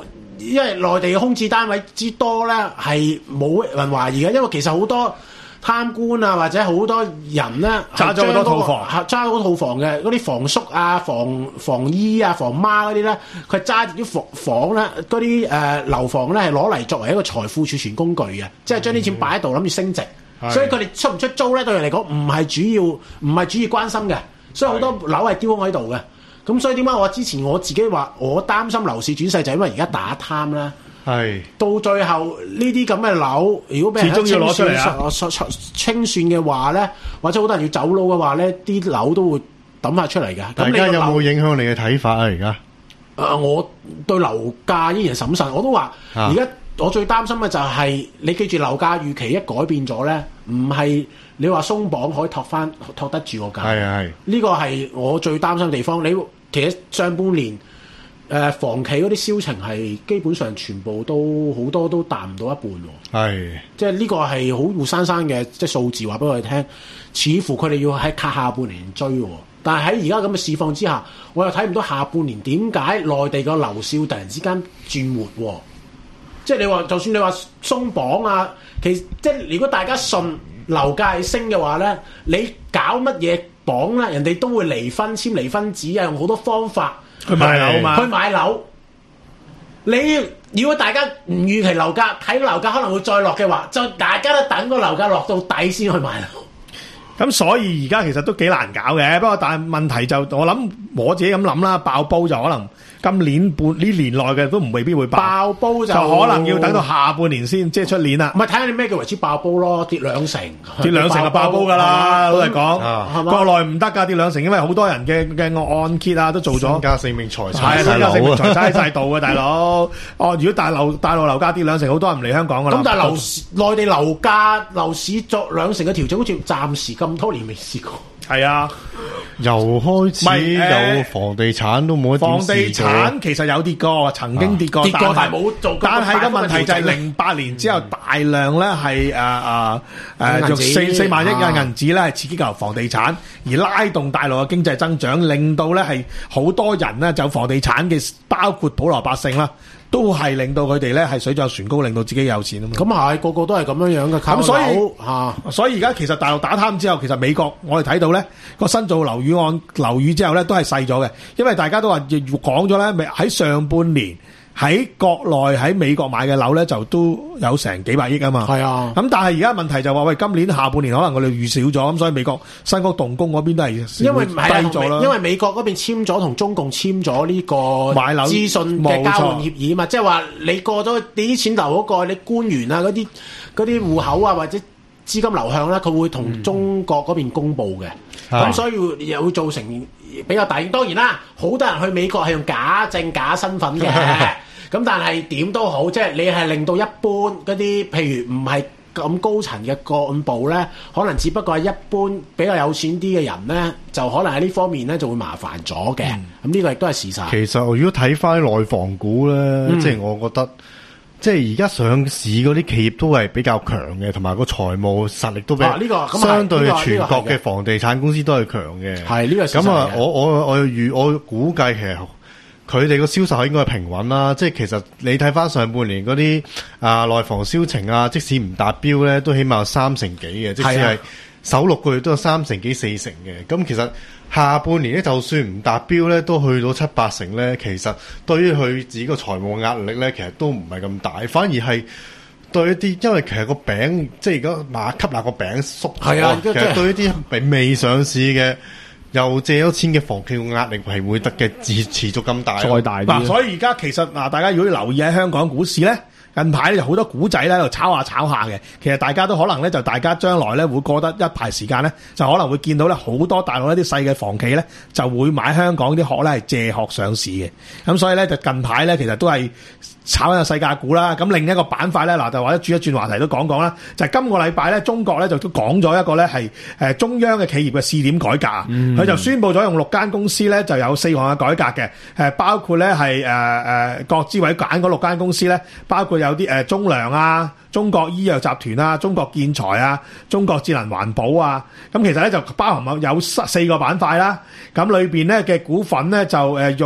因為內地嘅空置單位之多咧，係冇人懷疑嘅，因為其實好多貪官啊，或者好多人咧揸咗好多套房， 揸好多套房嘅嗰啲房叔啊、房房姨啊、房媽嗰啲咧，佢揸住啲房房咧，嗰啲誒樓房咧係攞嚟作為一個財富儲存工具嘅，即係將啲錢擺喺度諗住升值， 嗯、 所以佢哋出唔出租咧對佢嚟講唔係主要，唔係主要關心嘅，所以好多樓係丟空喺度嘅。咁所以點解我之前我自己話我擔心樓市轉勢，就係因為而家打貪啦。 係到最後呢啲咁嘅樓，如果俾人清算、啊、清算嘅話咧，或者好多人要走佬嘅話咧，啲樓都會抌翻出嚟嘅。 大家有冇影響你嘅睇法啊？而家誒，我對樓價依然審慎，我都話而家我最擔心嘅就係、是、你記住樓價預期一改變咗咧，唔係你話鬆綁可以托翻托得住個價。係係呢個係我最擔心嘅地方。你其實上半年。誒、呃、房企嗰啲銷情係基本上全部都好多都達唔到一半喎，係即係呢個係好活生生嘅即係數字話俾我哋聽，似乎佢哋要喺卡下半年追喎，但係喺而家咁嘅市況之下，我又睇唔到下半年點解內地個樓市突然之間轉活喎，即係你話就算你話鬆綁啊，其實即係如果大家信樓價係升嘅話咧，你搞乜嘢綁咧，人哋都會離婚簽離婚紙啊，用好多方法。 去買樓嘛？ 去買樓，你如果大家唔預期樓價睇樓價可能會再落嘅話，就大家都等個樓價落到底先去買樓。 咁所以而家其實都幾難搞嘅，不過但係問題就我諗我自己咁諗啦，爆煲就可能今年半呢年內嘅都唔未必會爆， 爆煲就， 就可能要等到下半年先，即係出年啦。 唔係睇下你咩叫為之爆煲咯，跌兩成， 跌兩成就爆煲㗎啦，老實講， 係嘛？ 國內唔得㗎，跌兩成，因為好多人嘅嘅按揭啊都做咗， 加性命財產， 係身家性命財產喺晒度嘅大佬。哦，如果大樓大陸樓價跌兩成，好多人唔嚟香港㗎啦。 咁但係樓市內地樓價樓市作兩成嘅調整，好似暫時咁多年未試過。 係啊， 由開始有房地產都冇一點房地產其實有跌過，曾經跌過， 跌過但係冇做。 但係個問題就係零八年之後大量咧係誒誒誒用四四萬億嘅銀紙咧係刺激舊房地產，而拉動大陸嘅經濟增長，令到咧係好多人咧就房地產嘅，包括普羅百姓啦。都係令到佢哋咧係水漲船高，令到自己有錢啊嘛。 咁係個個都係咁樣樣嘅。 咁所以嚇、啊， 所以而家其實大陸打貪之後，其實美國我哋睇到咧個新造樓宇按樓宇之後咧都係細咗嘅，因為大家都話講咗咧，喺上半年喺國內喺美國買嘅樓咧就都有成幾百億啊嘛。係啊。咁但係而家問題就話喂，今年下半年可能我哋預少咗，咁所以美國新屋動工嗰邊都係因為低咗啦。 因為美國嗰邊簽咗同中共簽咗呢個買樓資訊嘅交換協議啊嘛，即係話你過咗你啲錢流嗰個，你官員啊嗰啲嗰啲戶口啊或者資金流向咧，佢會同中國嗰邊公佈嘅。咁、嗯、所以又會造成比較大。當然啦，好多人去美國係用假證假身份嘅。咁但係點都好，即係你係令到一般嗰啲，譬如唔係咁高層嘅幹部咧，可能只不過係一般比較有錢啲嘅人咧，就可能喺呢方面咧就會麻煩咗嘅。咁、嗯、呢個亦都係事實。 其實如果睇翻內房股咧，嗯、即係我覺得，即係而家上市嗰啲企業都係比較強嘅，同埋個財務實力都比較、啊這個、相對全國嘅房地產公司都係強嘅。係呢個咁啊！我我我預我估計其實。佢哋個銷售係應該係平穩啦，即係其實你睇翻上半年嗰啲啊內房銷情啊，即使唔達標咧，都起碼有三成幾嘅，即使係首六個月都有三成幾四成嘅。咁其實下半年咧，就算唔達標咧，都去到七八成咧。其實對於佢自己個財務壓力咧，其實都唔係咁大，反而係對一啲，因為其實個餅即係而家馬吸納個餅縮咗啊，其實對一啲未未上市嘅。又借咗錢嘅房企嘅壓力係會得嘅，持持續咁大， 再大啲。嗱，所以而家其實嗱，大家如果留意喺香港股市咧，近排咧就好多股仔咧喺度炒下炒下嘅。其實大家都可能咧，就大家將來咧會過得一排時間咧，就可能會見到咧好多大陸一啲細嘅房企咧就會買香港啲殼咧係借殼上市嘅。咁所以咧就近排咧其實都係炒緊個世界股啦。咁另一個板塊咧嗱，就或者轉一轉話題都講講啦。就係、是、今個禮拜咧，中國咧就都講咗一個咧係誒中央嘅企業嘅試點改革。佢、嗯、就宣布咗用六間公司咧就有四項嘅改革嘅。誒包括咧係誒誒國資委揀嗰六間公司咧，包括有啲誒中糧啊、中國醫藥集團啊、中國建材啊、中國智能環保啊。咁其實咧就包含有四個板塊啦。咁裏邊咧嘅股份咧就誒肉。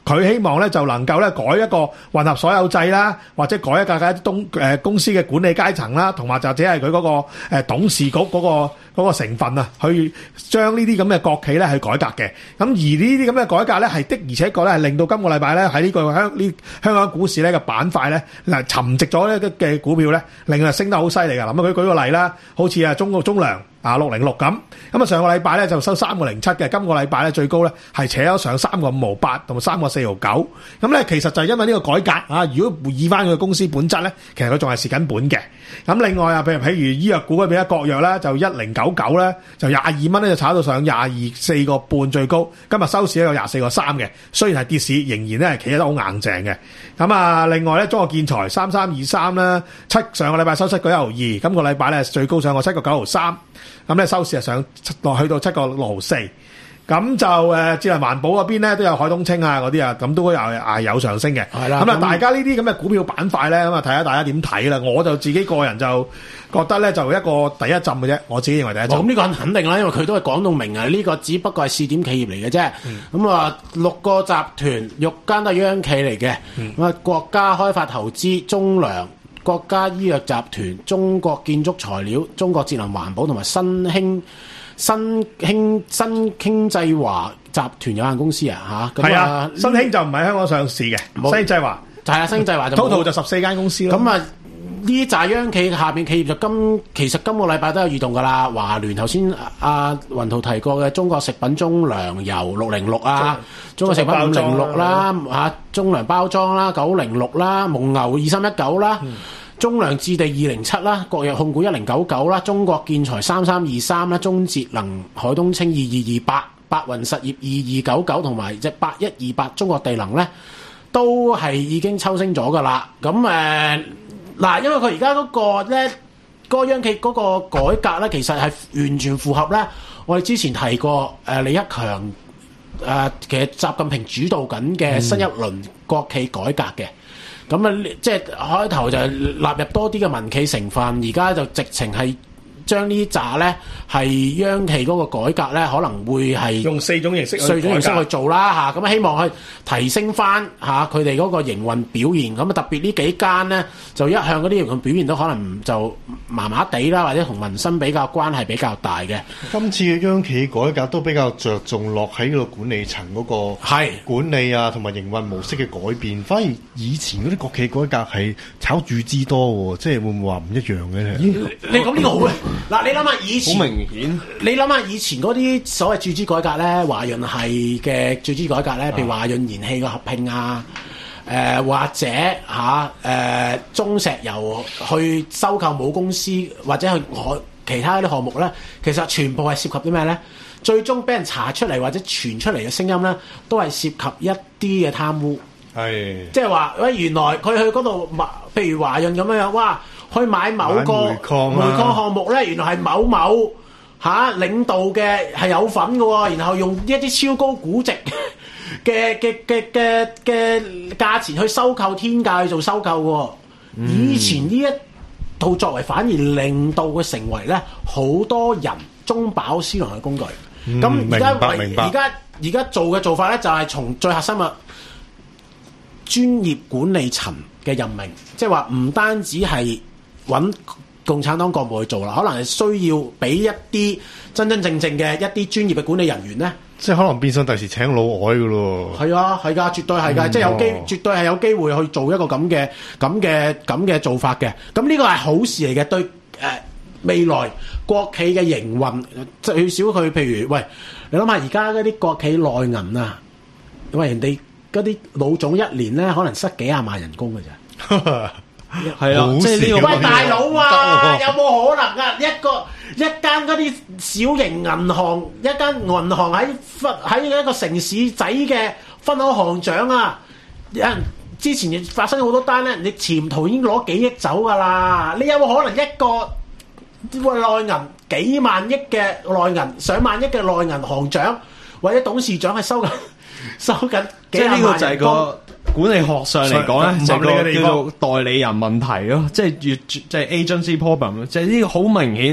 佢希望咧就能夠咧改一個混合所有制啦，或者改一個嘅東誒公司嘅管理階層啦，同埋或者係佢嗰個誒董事局嗰個嗰個成分啊，去將呢啲咁嘅國企咧去改革嘅。咁而呢啲咁嘅改革咧係的而且確咧係令到今個禮拜咧喺呢個香呢香港股市咧嘅板塊咧嗱沉寂咗咧嘅股票咧，令佢升得好犀利㗎。咁佢舉個例啦，好似啊中中糧啊六零六咁，咁啊上個禮拜咧就收三個零七嘅，今個禮拜咧最高咧係扯咗上三個五毫八同埋三個四毫九，咁咧其實就係因為呢個改革啊，如果以翻佢公司本質咧，其實佢仲係蝕緊本嘅。咁另外啊，譬如譬如醫藥股嗰邊咧，國藥咧就一零九九咧，就廿二蚊咧就炒到上廿二四個半最高，今日收市咧有廿四個三嘅，雖然係跌市，仍然咧係企得好硬淨嘅。咁啊，另外咧中國建材三三二三啦，七上個禮拜收七個一毫二，今個禮拜咧最高上過七個九毫三。咁咧收市係上落去到七個六毫四，咁就誒智能環保嗰邊咧都有海東青啊嗰啲啊，咁都有係有上升嘅。係啦，咁啊大家呢啲咁嘅股票板塊咧，咁啊睇下大家點睇啦。我就自己個人就覺得咧就一個第一浸嘅啫，我自己認為第一浸。 咁呢個肯定啦，因為佢都係講到明啊，呢個只不過係試點企業嚟嘅啫。咁啊六個集團六間都係央企嚟嘅，咁啊國家開發投資、中糧、國家醫藥集團、中國建築材料、中國智能環保同埋新興新興新經濟華集團有限公司啊嚇。 係啊，新興就唔係香港上市嘅，新經濟華係啊，新經濟華就 total 就十四間公司咯。 咁啊呢紮央企下邊企業就今其實今個禮拜都有異動㗎啦。華聯頭先阿雲圖提過嘅中國食品中糧油六零六啊，中國食品五零六啦嚇，中糧包裝啦九零六啦，蒙牛二三一九啦，中糧置地二零七啦，國藥控股一零九九啦，中國建材三三二三啦，中節能海東青二二二八，白雲實業二二九九同埋隻八一二八中國地能咧，都係已經抽升咗㗎啦。咁誒。嗱，因為佢而家嗰個咧，嗰個央企嗰個改革咧，其實係完全符合咧。我哋之前提過，誒、呃、李克強誒、呃，其實習近平主導緊嘅新一輪國企改革嘅。咁啊、嗯，即係開頭就納入多啲嘅民企成分，而家就直情係將呢紮咧係央企嗰個改革咧，可能會係用四種形式去四種形式去做啦嚇。咁希望去提升翻嚇佢哋嗰個營運表現。咁啊特別呢幾間咧，就一向嗰啲營運表現都可能就麻麻地啦，或者同民生比較關係比較大嘅。 今次嘅央企改革都比較着重落喺個管理層嗰個係管理啊，同埋營運模式嘅改變。反而以前嗰啲國企改革係炒注資多喎，即係會唔會話唔一樣嘅咧？ 你講呢個好嘅。嗱，你諗下以前， 好明顯。 你諗下以前嗰啲所謂注資改革咧，華潤系嘅注資改革咧，譬如華潤燃氣嘅合併啊，誒、呃、或者嚇誒、啊呃、中石油去收購母公司，或者去其他啲項目咧，其實全部係涉及啲咩咧？最終俾人查出嚟或者傳出嚟嘅聲音咧，都係涉及一啲嘅貪污。係，即係話喂，原來佢去嗰度，譬如華潤咁樣樣，哇！去買某個煤礦項目咧，原來係某某嚇、啊、領導嘅係有份嘅喎，然後用一啲超高估值嘅嘅嘅嘅嘅價錢去收購天價去做收購喎。嗯、以前呢一套作為反而令到佢成為咧好多人中飽私囊嘅工具。咁而家而家而家做嘅做法咧，就係從最核心嘅專業管理層嘅任命，即係話唔單止係揾共產黨幹部去做啦，可能係需要俾一啲真真正正嘅一啲專業嘅管理人員咧， 即係可能變相第時請老外㗎咯。係啊，係㗎，絕對係㗎，嗯、即係有機，哦、絕對係有機會去做一個咁嘅咁嘅咁嘅做法嘅。咁呢個係好事嚟嘅，對誒、呃、未來國企嘅營運，最少佢譬如喂，你諗下而家嗰啲國企內銀啊，喂人哋嗰啲老總一年咧可能失幾廿萬人工㗎咋。 係啊，即係呢個喂大佬啊，有冇可能啊？一個一間嗰啲小型銀行，一間銀行喺分喺一個城市仔嘅分行行長啊，有人之前發生好多單咧，你潛逃已經攞幾億走噶啦，你有冇可能一個內銀幾萬億嘅內銀上萬億嘅內銀行長或者董事長係收緊收緊幾廿萬人工？ 管理學上嚟講咧，就個叫做代理人問題咯，即係越即係 agency problem，即係呢個好明顯。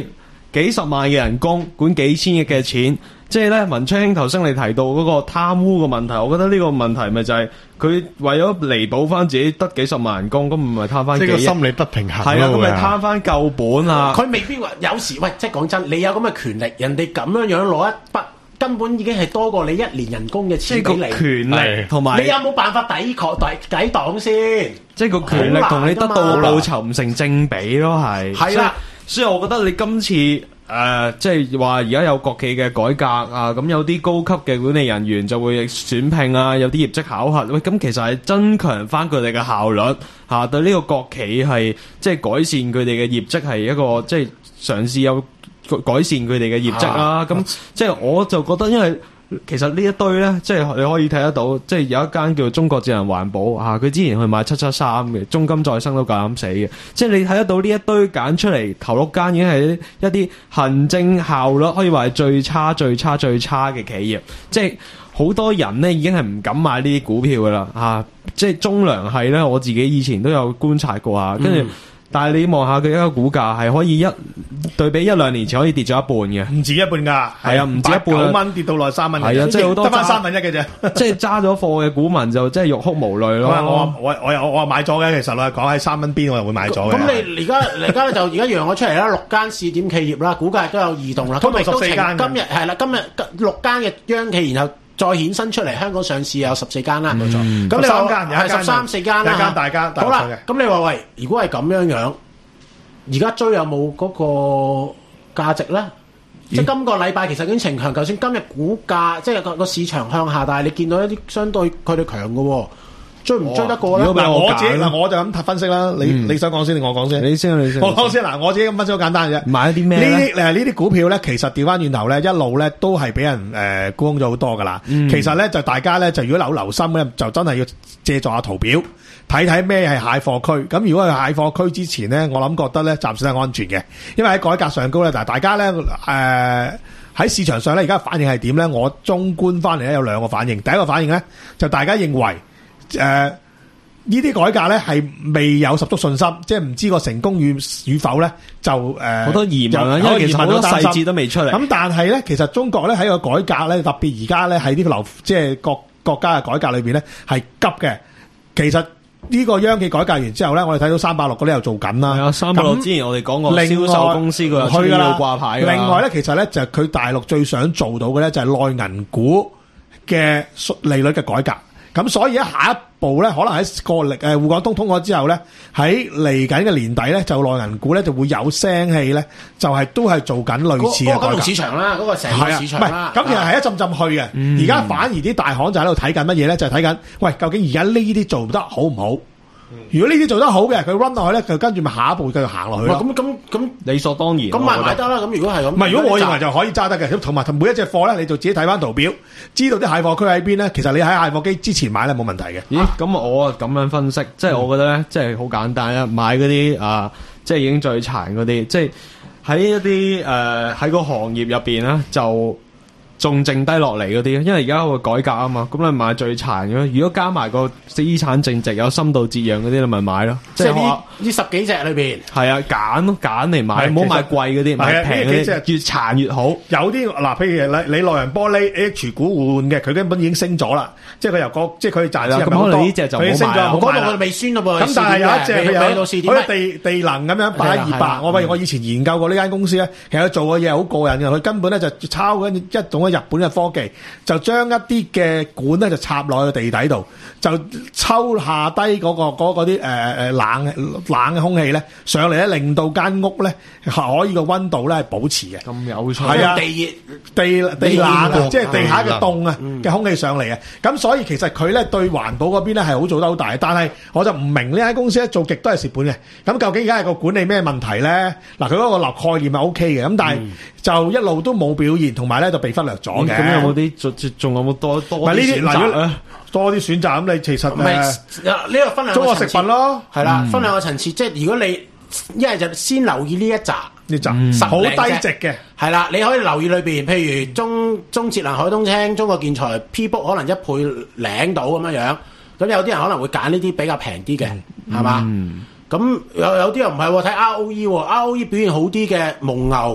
幾十萬嘅人工，管幾千億嘅錢。即係咧，文昌兄頭先你提到嗰個貪污嘅問題，我覺得呢個問題咪就係佢為咗彌補翻自己得幾十萬人工，咁唔係貪翻幾億？ 即係個心理不平衡。 係啊，咁咪貪翻夠本啊！ 佢未必話有時喂，即係講真，你有咁嘅權力，人哋咁樣樣攞一筆，根本已經係多過你一年人工嘅錢俾你。 即係個權力同埋你有冇辦法抵抗抵抵擋先？ 即係個權力同你得到嘅報酬唔成正比咯，係。係啦，所以我覺得你今次。誒、呃，即係話而家有國企嘅改革啊，咁有啲高級嘅管理人員就會選聘啊，有啲業績考核，喂，咁其實係增強翻佢哋嘅效率嚇、啊，對呢個國企係即係改善佢哋嘅業績係一個即係嘗試有改善佢哋嘅業績啦。咁、啊、即係我就覺得，因為其實呢一堆咧，即係你可以睇得到，即係有一間叫做中國智能環保嚇，佢、啊、之前去買七七三嘅中金再生都夠膽死嘅，即係你睇得到呢一堆揀出嚟頭六間已經係一啲行政效率可以話係最差、最差、最差嘅企業，即係好多人呢已經係唔敢買呢啲股票噶啦嚇，即係中糧系咧，我自己以前都有觀察過嚇，跟住。嗯但係你望下佢一個股價係可以一對比一兩年前可以跌咗一半嘅， 唔止一半㗎， 係啊，唔止一半，九蚊跌到落三蚊， 係啊，即係好多得翻三分一嘅啫， 即係揸咗貨嘅股民就即係欲哭無淚咯。 我我我又我又買咗嘅，其實我講喺三蚊邊我又會買咗嘅。 咁你而家而家就而家揚咗出嚟啦，六間試點企業啦，股價都有異動啦， 通常十四間， 今日係啦，今日六間嘅央企，然後。再衍生出嚟，香港上市有十四間啦。冇錯，咁你三間， 係十三四間啦。 一間大家好啦，咁你話喂，如果係咁樣樣，而家追有冇嗰個價值咧？即係今個禮拜其實已經呈強，就算今日股價即係個個市場向下，但係你見到一啲相對佢哋強嘅喎。追唔追得過咧？ 嗱，我自己嗱，我就咁分析啦。你你想講先定我講先？ 你先，你先。 我講先嗱，我自己咁分析好簡單嘅啫。 買啲咩咧？ 呢啲誒呢啲股票咧，其實調翻轉頭咧，一路咧都係俾人誒沽空咗好多噶啦。其實咧就大家咧就如果留留心咧，就真係要借助下圖表睇睇咩係蟹貨區。咁如果係蟹貨區之前咧，我諗覺得咧暫時係安全嘅，因為喺改革上高咧，但係大家咧誒喺市場上咧而家反應係點咧？我綜觀翻嚟咧有兩個反應。第一個反應咧就大家認為。誒，呢啲改革咧係未有十足信心，即係唔知個成功與與否咧，就誒好多疑問啊，因為其實好多細節都未出嚟。 咁但係咧，其實中國咧喺個改革咧，特別而家咧喺呢個流，即係國國家嘅改革裏邊咧係急嘅。其實呢個央企改革完之後咧，我哋睇到三百六嗰啲又做緊啦。 係啊，三百六之前我哋講過銷售公司佢去㗎啦， 掛牌。 另外咧，其實咧就係佢大陸最想做到嘅咧就係內銀股嘅利率嘅改革。咁所以咧下一步咧，可能喺個力誒滬港通通過之後咧，喺嚟緊嘅年底咧，就內銀股咧就會有聲氣咧，就係、是、都係做緊類似嘅改革。嗰個金融市場啦，嗰、那個成個市場啦。咁其實係一陣陣去嘅。而家、嗯、反而啲大行就喺度睇緊乜嘢咧？就係睇緊，喂，究竟而家呢啲做得好唔好？如果呢啲做得好嘅，佢 run 落去咧，佢跟住咪下一步繼續行落去咯。 咁咁咁理所當然。咁買買得啦。咁如果係咁， 唔係如果我認為就可以揸得嘅。咁同埋同每一隻貨咧，你就自己睇翻圖表，知道啲蟹貨區喺邊咧。其實你喺蟹貨機之前買咧冇問題嘅。 咦？咁我啊咁樣分析，即係我覺得咧，即係好簡單啊！買嗰啲啊，即係已經最殘嗰啲，即係喺一啲誒喺個行業入邊咧就。仲剩低落嚟嗰啲，因為而家會改革啊嘛，咁你買最殘嘅。如果加埋個資產淨值有深度折讓嗰啲，你咪買咯。 即係呢呢十幾隻裏邊， 係啊，揀咯，揀嚟買，唔好買貴嗰啲，買平嗰啲，越殘越好。 有啲嗱，譬如你你內銀玻璃 H 股換嘅，佢根本已經升咗啦，即係佢由個即係佢賺錢咁多， 呢隻就佢升咗， 我嗰度佢未酸咯噃。 咁但係有一隻佢有好似地地能咁樣擺二百，我譬如我以前研究過呢間公司咧，其實佢做嘅嘢好過癮嘅，佢根本咧就抄緊一種日本嘅科技。就將一啲嘅管咧就插落去地底度，就抽下低嗰、嗰個嗰啲誒誒冷冷嘅空氣咧上嚟咧，令到間屋咧可以個溫度咧係保持嘅。 咁有趣， 係啊， 地地地冷啊，即係地下嘅凍啊嘅空氣上嚟啊。咁、嗯、所以其實佢咧對環保嗰邊咧係好做得好大，但係我就唔明呢間公司咧做極都係蝕本嘅。咁究竟而家係個管理咩問題咧？嗱，佢嗰個立概念係 O K 嘅，咁但係就一路都冇表現，同埋咧就被忽略咗嘅。 咁、嗯、有冇啲仲仲有冇多多啲選擇咧？ 多啲選擇咁，你其實唔係呢個分兩個層次， 中國食品咯， 係啦，分兩個層次。即係如果你一係就先留意呢一集， 呢集好低值嘅， 係啦，你可以留意裏邊，譬如中中節能、海東青、中國建材 P book 可能一倍領到咁樣樣。咁有啲人可能會揀呢啲比較平啲嘅，係嘛？咁有有啲人唔係喎，睇 R O E，R O E 表現好啲嘅蒙牛。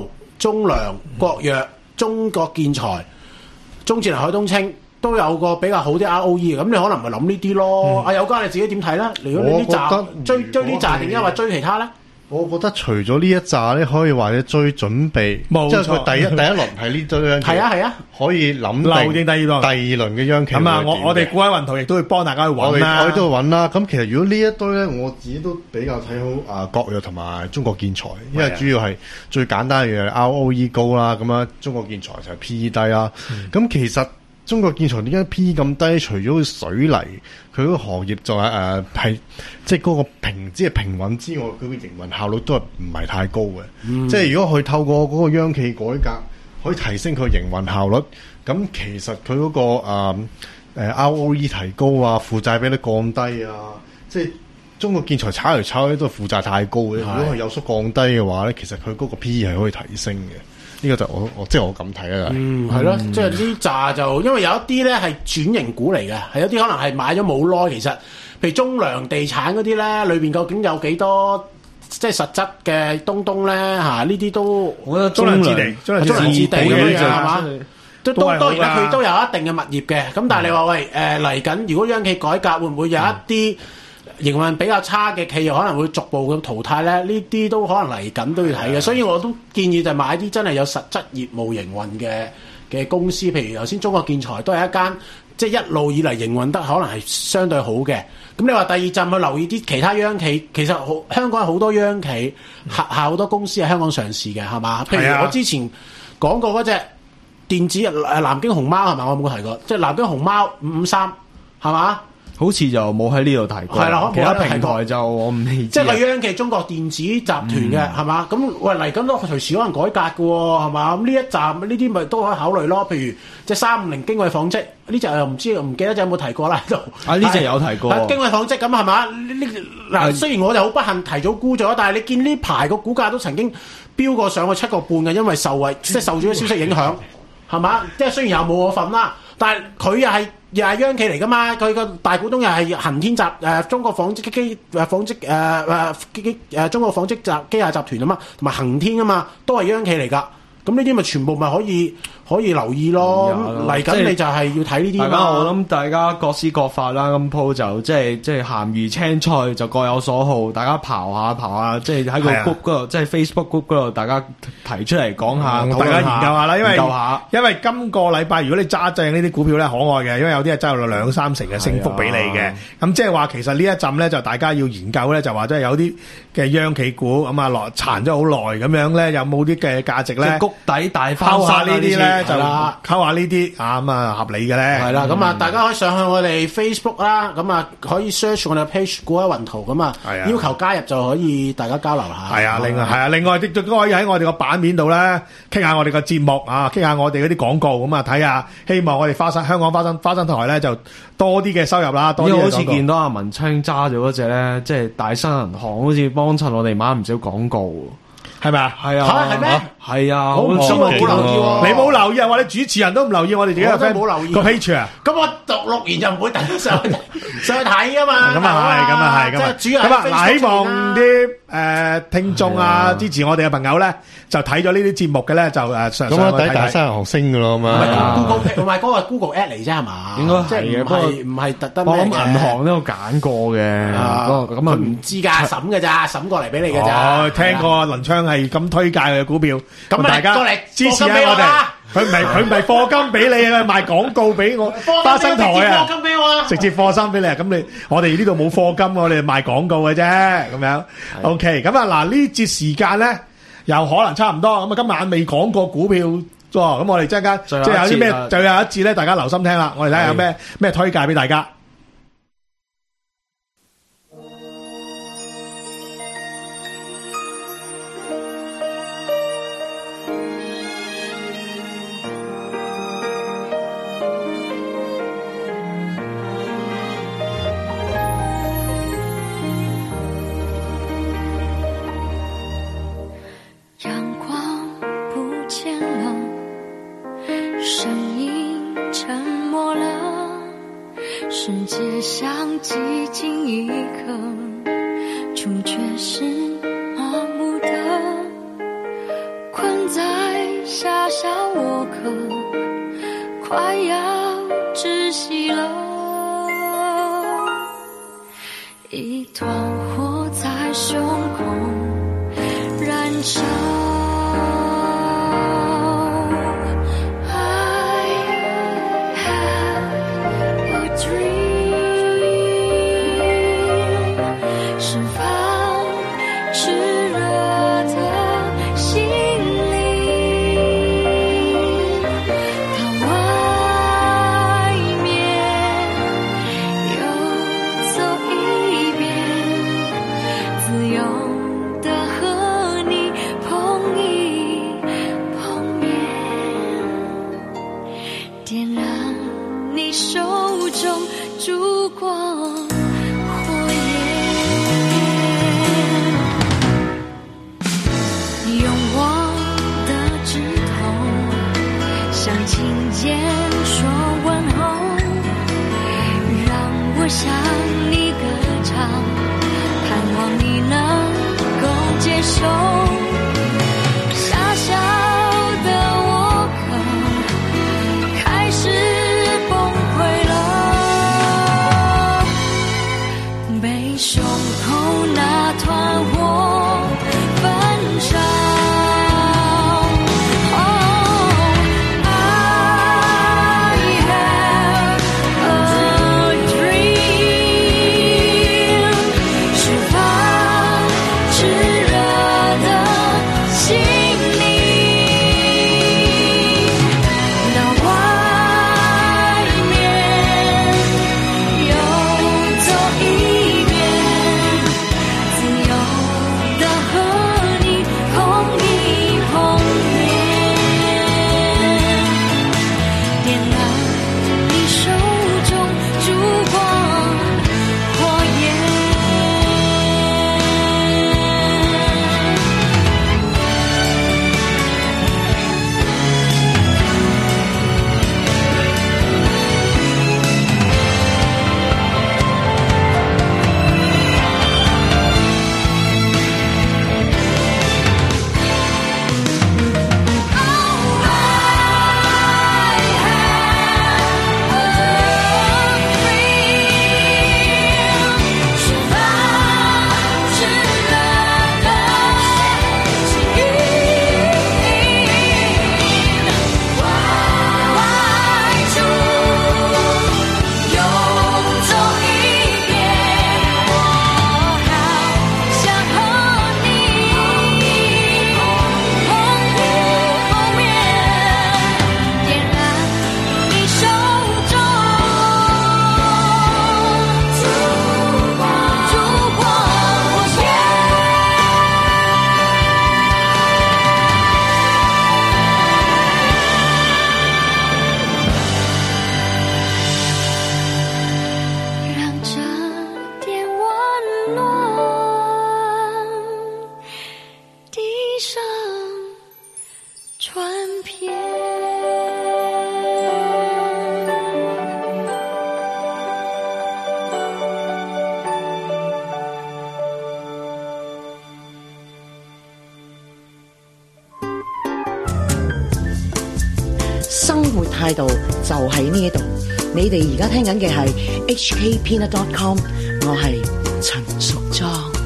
中糧、國藥、中國建材、中智能海東清都有個比較好啲 R O E 嘅，咁你可能咪諗呢啲咯。阿友嘉你自己點睇咧？如果你啲扎追追啲扎定因為追其他咧？ 我覺得除咗呢一紮咧，可以或者追準備，即係佢第一第一輪係呢堆央企， 係啊係啊， 可以諗留定第二輪， 第二輪嘅央企。 咁啊，我我哋股海雲圖亦都會幫大家去揾啦， 我哋都會揾啦。咁其實如果呢一堆咧，我自己都比較睇好啊國藥同埋中國建材，因為主要係最簡單嘅 R O E 高啦，咁啊中國建材就係 P E 低啦。咁、嗯、其實中國建材點解 P E 咁低？除咗水泥，佢嗰個行業就係誒係即係嗰個平即係平穩之外，佢嘅營運效率都係唔係太高嘅。嗯、即係如果佢透過嗰個央企改革，可以提升佢營運效率，咁其實佢嗰、嗰個誒、呃呃、R O E 提高啊，負債比率降低啊，即係中國建材炒嚟炒去都係負債太高嘅。如果佢有所降低嘅話咧，其實佢嗰個 P E 係可以提升嘅。呢個就我我即係我咁睇啊， 嗯，係咯，即係呢扎就因為有一啲咧係轉型股嚟嘅，係有啲可能係買咗冇耐，其實譬如中糧地產嗰啲咧，裏邊究竟有幾多即係實質嘅東東咧嚇？呢啲都我覺得中糧置地、中糧置地咁樣係嘛？都都當然啦，佢都有一定嘅物業嘅。咁但係你話喂誒嚟緊，如果央企改革會唔會有一啲營運比較差嘅企業可能會逐步咁淘汰咧？呢啲都可能嚟緊都要睇嘅，所以我都建議就買啲真係有實質業務營運嘅嘅公司，譬如頭先中國建材都係一間即係一路以嚟營運得可能係相對好嘅。咁你話第二陣去留意啲其他央企，其實好香港有好多央企轄下好多公司喺香港上市嘅，係嘛？譬如我之前講過嗰隻電子誒南京熊貓係嘛？我有冇提過？即係南京熊貓五五三係嘛？ 好似就冇喺呢度提過， 係啦， 其他平台就我唔知。 即係個央企中國電子集團嘅係嘛？咁喂嚟緊都隨時可能改革嘅喎係嘛？咁呢一站呢啲咪都可以考慮咯。譬如即係三五零京衛紡織呢隻又唔知唔記得有冇提過啦喺度。 啊呢隻有提過。 京衛紡織咁係嘛？呢嗱雖然我就好不幸提早沽咗，但係你見呢排個股價都曾經飆過上去七個半嘅，因為受惠即係受咗消息影響係嘛？即係雖然又冇我份啦，但係佢又係。又係央企嚟噶嘛？佢個大股東又係恒天集誒、呃、中國紡織機誒紡織誒誒機誒中國紡織集機械集團啊嘛，同埋恒天啊嘛，都係央企嚟噶。咁呢啲咪全部咪可以可以留意咯。嚟緊、嗯、你就係要睇呢啲。大家我諗大家各施各法啦。咁鋪就即係即係鹹魚青菜就各有所好。大家刨下刨下，即係喺個 group 嗰度，即係 Facebook group 嗰度，大家提出嚟講下， 大家研究下啦。因為研究下因為今個禮拜如果你揸正呢啲股票咧，可愛嘅，因為有啲係揸到兩三成嘅升幅俾你嘅。咁即係話其實呢一陣咧就大家要研究咧，就話即係有啲嘅央企股咁啊落殘咗好耐咁樣咧，有冇啲嘅價值咧？ 底大拋下呢啲咧就啦，溝下呢啲啊咁啊合理嘅咧。 係啦，咁啊大家可以上去我哋 Facebook 啦，咁啊可以 search 我哋 page 股海雲圖咁啊，要求加入就可以大家交流下。 係啊，另外係啊，另外亦都可以喺我哋個版面度咧傾下我哋個節目啊，傾下我哋嗰啲廣告咁啊，睇下希望我哋花生香港花生花生台咧就多啲嘅收入啦。多啲好似見到阿文青揸咗嗰隻咧，即係大新銀行好似幫襯我哋買唔少廣告。 係咪啊？ 係啊！ 嚇係咩？ 係啊！ 我唔知我冇留意喎。 你冇留意啊？我哋主持人都唔留意，我哋自己個 friend 冇留意個 page 啊。 咁我讀錄完就唔會等上去上去睇噶嘛。 咁啊係，咁啊係，咁啊。 主要咁啊，嗱，希望啲誒聽眾啊支持我哋嘅朋友咧，就睇咗呢啲節目嘅咧，就誒上上去睇睇。咁啊，抵大新銀行升㗎咯嘛。 Google 同埋嗰個 Google Ad 嚟啫係嘛？應該係嘅，不過唔係特登。 我諗銀行都有揀過嘅。咁啊唔知㗎，審㗎咋，審過嚟俾你㗎咋。 哦，聽過林昌係咁推介嘅股票，咁大家支持下我哋。佢唔係佢唔係課金俾你啊，賣廣告俾我花生台啊， 課金俾我， 直接課金俾你啊。咁你我哋呢度冇課金，我哋賣廣告嘅啫，咁樣。OK，咁啊嗱，呢節時間咧又可能差唔多，咁啊今晚未講過股票，咁我哋即刻即係有啲咩，就有一節咧，大家留心聽啦。我哋睇下有咩咩推介俾大家。 世界像寂静一刻，主角是麻木的，困在团火在胸口燃烧。 生活態度就喺呢一度。你哋而家聽緊嘅係 H K Peanut dot com， 我係陳淑莊。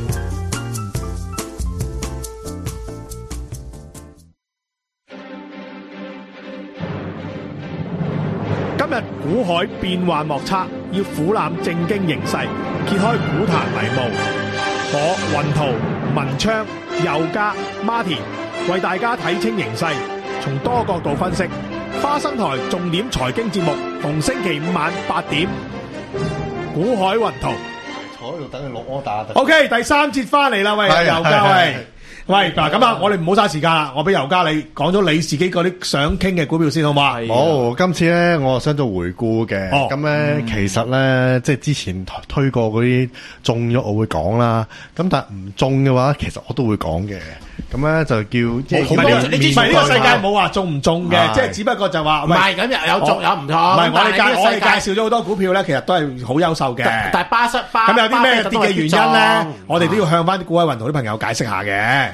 今日股海變幻莫測，要俯瞰政經形勢，揭開股壇迷霧。我雲圖、文昌、佑嘉、Martin 為大家睇清形勢，從多角度分析。花生台重點財經節目，逢星期五晚八點，股海雲圖。 坐喺度等佢落 order。 OK， 第三節翻嚟啦，喂，佑嘉喂。喂，嗱咁啊，我哋唔好嘥時間啦，我俾佑嘉你講咗你自己嗰啲想傾嘅股票先好嘛？ 好，今次咧我想做回顧嘅，咁咧、哦嗯、其實咧即係之前推過嗰啲中咗我會講啦，咁但係唔中嘅話，其實我都會講嘅。咁咧就叫即係唔係呢個世界冇話中唔中嘅，即係只不過就話唔係咁又有中有唔同。唔係我哋介我哋介紹咗好多股票咧，其實都係好優秀嘅。 但係巴塞巴咁有啲咩跌嘅原因咧，我哋都要向翻啲股海雲圖啲朋友解釋下嘅。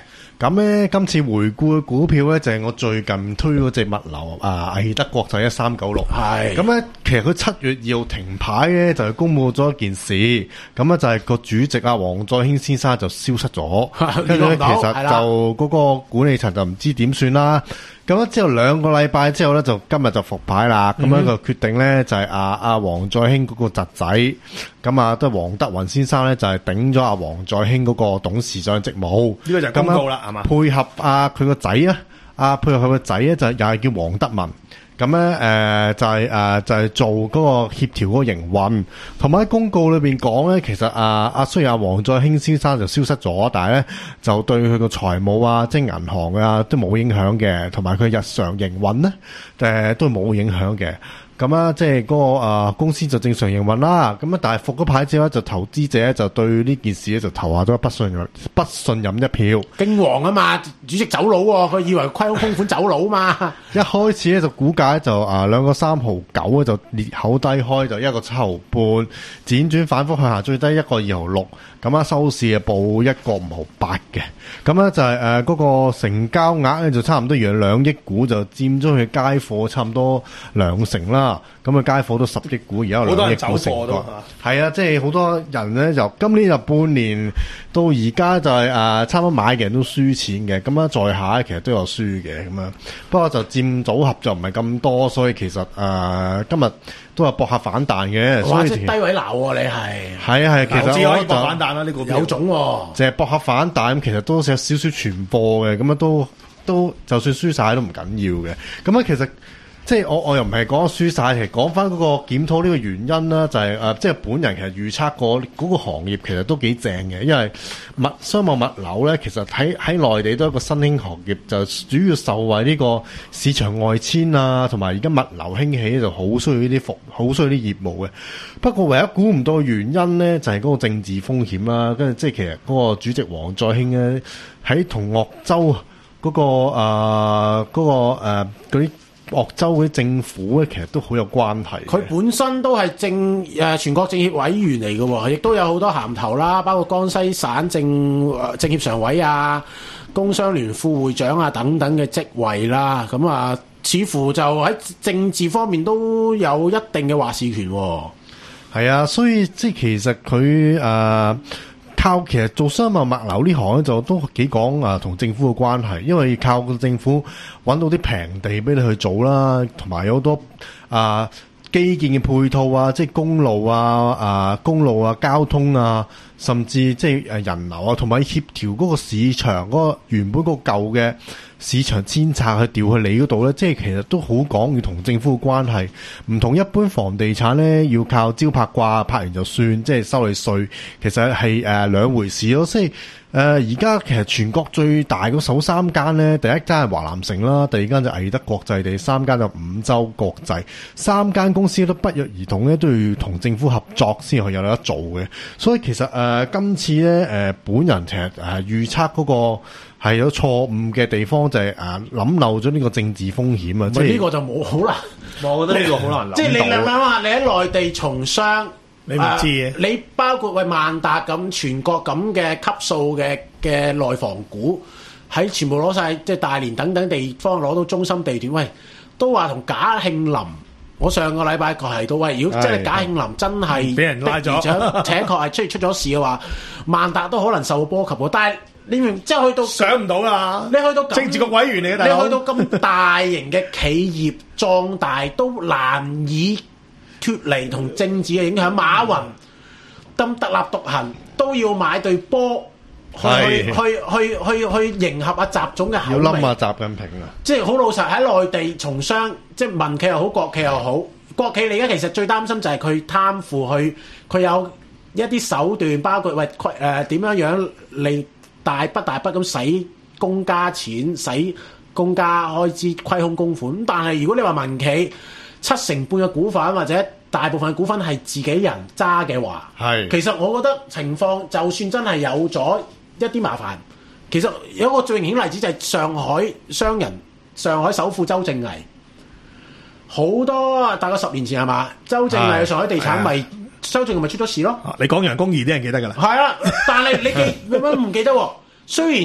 咁咧今次回顧嘅股票咧就係、是、我最近推嗰隻物流啊，毅德國際一三九六。係咁咧，其實佢七月二號停牌咧就係公佈咗一件事，咁咧就係個主席啊黃載興先生就消失咗，跟住咧其實就嗰個管理層就唔知點算啦。咁咧之後兩個禮拜之後咧，就今日就復牌啦。咁、嗯、樣個決定咧就係阿阿黃載興嗰個侄仔，咁啊都係黃德雲先生咧就係頂咗阿黃載興嗰個董事長職務。呢個就係公告啦，係嘛？配合阿佢個仔啊，阿配合佢個仔咧就又係叫黃德文。咁咧誒就係、是、誒、呃、就係、是、做嗰個協調嗰個營運，同埋喺公告裏邊講咧，其實啊阿雖然阿黃載興先生就消失咗，但係咧就對佢個財務啊，即係銀行啊都冇影響嘅，同埋佢日常營運咧誒都冇影響嘅。咁啊，即係嗰個啊公司就正常營運啦。咁啊，但係復咗牌之後，就投資者就對呢件事咧就投下咗不信任不信任一票。驚惶啊嘛，主席走佬喎，佢以為虧空空款走佬嘛。一開始咧就股價就啊兩個三毫九咧就裂口低開，就一個七毫半，輾轉反覆向下，最低一個二毫六。咁啊收市啊報一個五毫八嘅。咁咧就係誒嗰個成交額咧就差唔多約兩億股，就佔咗佢街貨差唔多兩成啦。咁啊，街貨都十億股，而家有兩億股成個，係啊，即係好多人咧，就今年就半年到而家就係、是、誒、呃，差唔多買嘅人都輸錢嘅，咁啊，在下其實都有輸嘅咁樣，不過就佔組合就唔係咁多，所以其實誒、呃、今日都係搏下反彈嘅。所以即係低位鬧喎，你係係啊係，其實我就可以搏反彈啦，呢個有種喎，淨係搏下反彈，其實都有少少存貨嘅，咁啊都都就算輸晒都唔緊要嘅，咁啊其實。即係我我又唔係講輸晒，其實講翻嗰個檢討呢個原因啦，就係、是、誒、呃，即係本人其實預測過嗰個行業其實都幾正嘅，因為物商務物流咧，其實喺喺內地都係一個新興行業，就主要受惠呢個市場外遷啊，同埋而家物流興起就好需要呢啲服，好需要啲業務嘅。不過唯一估唔到嘅原因咧，就係、是、嗰個政治風險啦，跟住即係其實嗰個主席黃載興咧喺同鄂州嗰、那個誒嗰、呃那個誒嗰啲。呃鄂州嗰啲政府咧，其實都好有關係。佢本身都係政誒、呃、全國政協委員嚟嘅喎，亦都有好多銜頭啦，包括江西省政、呃、政協常委啊、工商聯副會長啊等等嘅職位啦。咁啊，似乎就喺政治方面都有一定嘅話事權喎。係啊，所以即係其實佢誒。呃靠其實做商貿物流呢行咧，就都幾講啊同政府嘅關係，因為靠個政府揾到啲平地俾你去做啦，同埋有好多啊基建嘅配套啊，即係公路啊、啊公路啊、交通啊，甚至即係誒人流啊，同埋協調嗰個市場嗰個原本嗰個舊嘅市場遷冊去調去你嗰度咧，即係其實都好講要同政府嘅關係，唔同一般房地產咧要靠招拍掛，拍完就算，即係收你稅，其實係誒兩回事咯。即係誒而家其實全國最大嗰首三間咧，第一間係華南城啦，第二間就毅德國際，第三間就五洲國際，三間公司都不約而同咧都要同政府合作先可以有得做嘅。所以其實誒、呃、今次咧誒、呃、本人其實誒預測嗰個。係有錯誤嘅地方，就係誒諗漏咗呢個政治風險啊！即係呢個就冇好難，我覺得呢個好難諗。即係你諗諗下，你喺內地從商，你唔知嘅、呃。你包括喂萬達咁全國咁嘅級數嘅嘅內房股，喺全部攞晒，即係大連等等地方攞到中心地段，喂，都話同賈慶林。我上個禮拜提到，喂，如果真係賈慶林真係俾人拉咗，且確係出出咗事嘅話，萬達都可能受波及喎。但係你明即係去到想唔到啦，你去到政治局委員嚟嘅，你去到咁大型嘅企業壯大都難以脫離同政治嘅影響。馬雲咁特立獨行都要買對波去去去去去去迎合阿習總嘅口味，要冧阿習近平啊！即係好老實喺內地從商，即係民企又好，國企又好。國企你而家其實最擔心就係佢貪腐，去佢有一啲手段，包括喂誒點樣樣嚟。大筆大筆咁使公家錢，使公家開支，虧空公款。咁但係如果你話民企七成半嘅股份或者大部分嘅股份係自己人揸嘅話，係其實我覺得情況就算真係有咗一啲麻煩，其實有一個最明顯例子就係上海商人、上海首富周正毅，好多大概十年前係嘛？周正毅上海地產咪。周正毅咪出咗事咯、啊？你講人工易啲人記得㗎啦。係啊，但係你記點解唔記得？雖然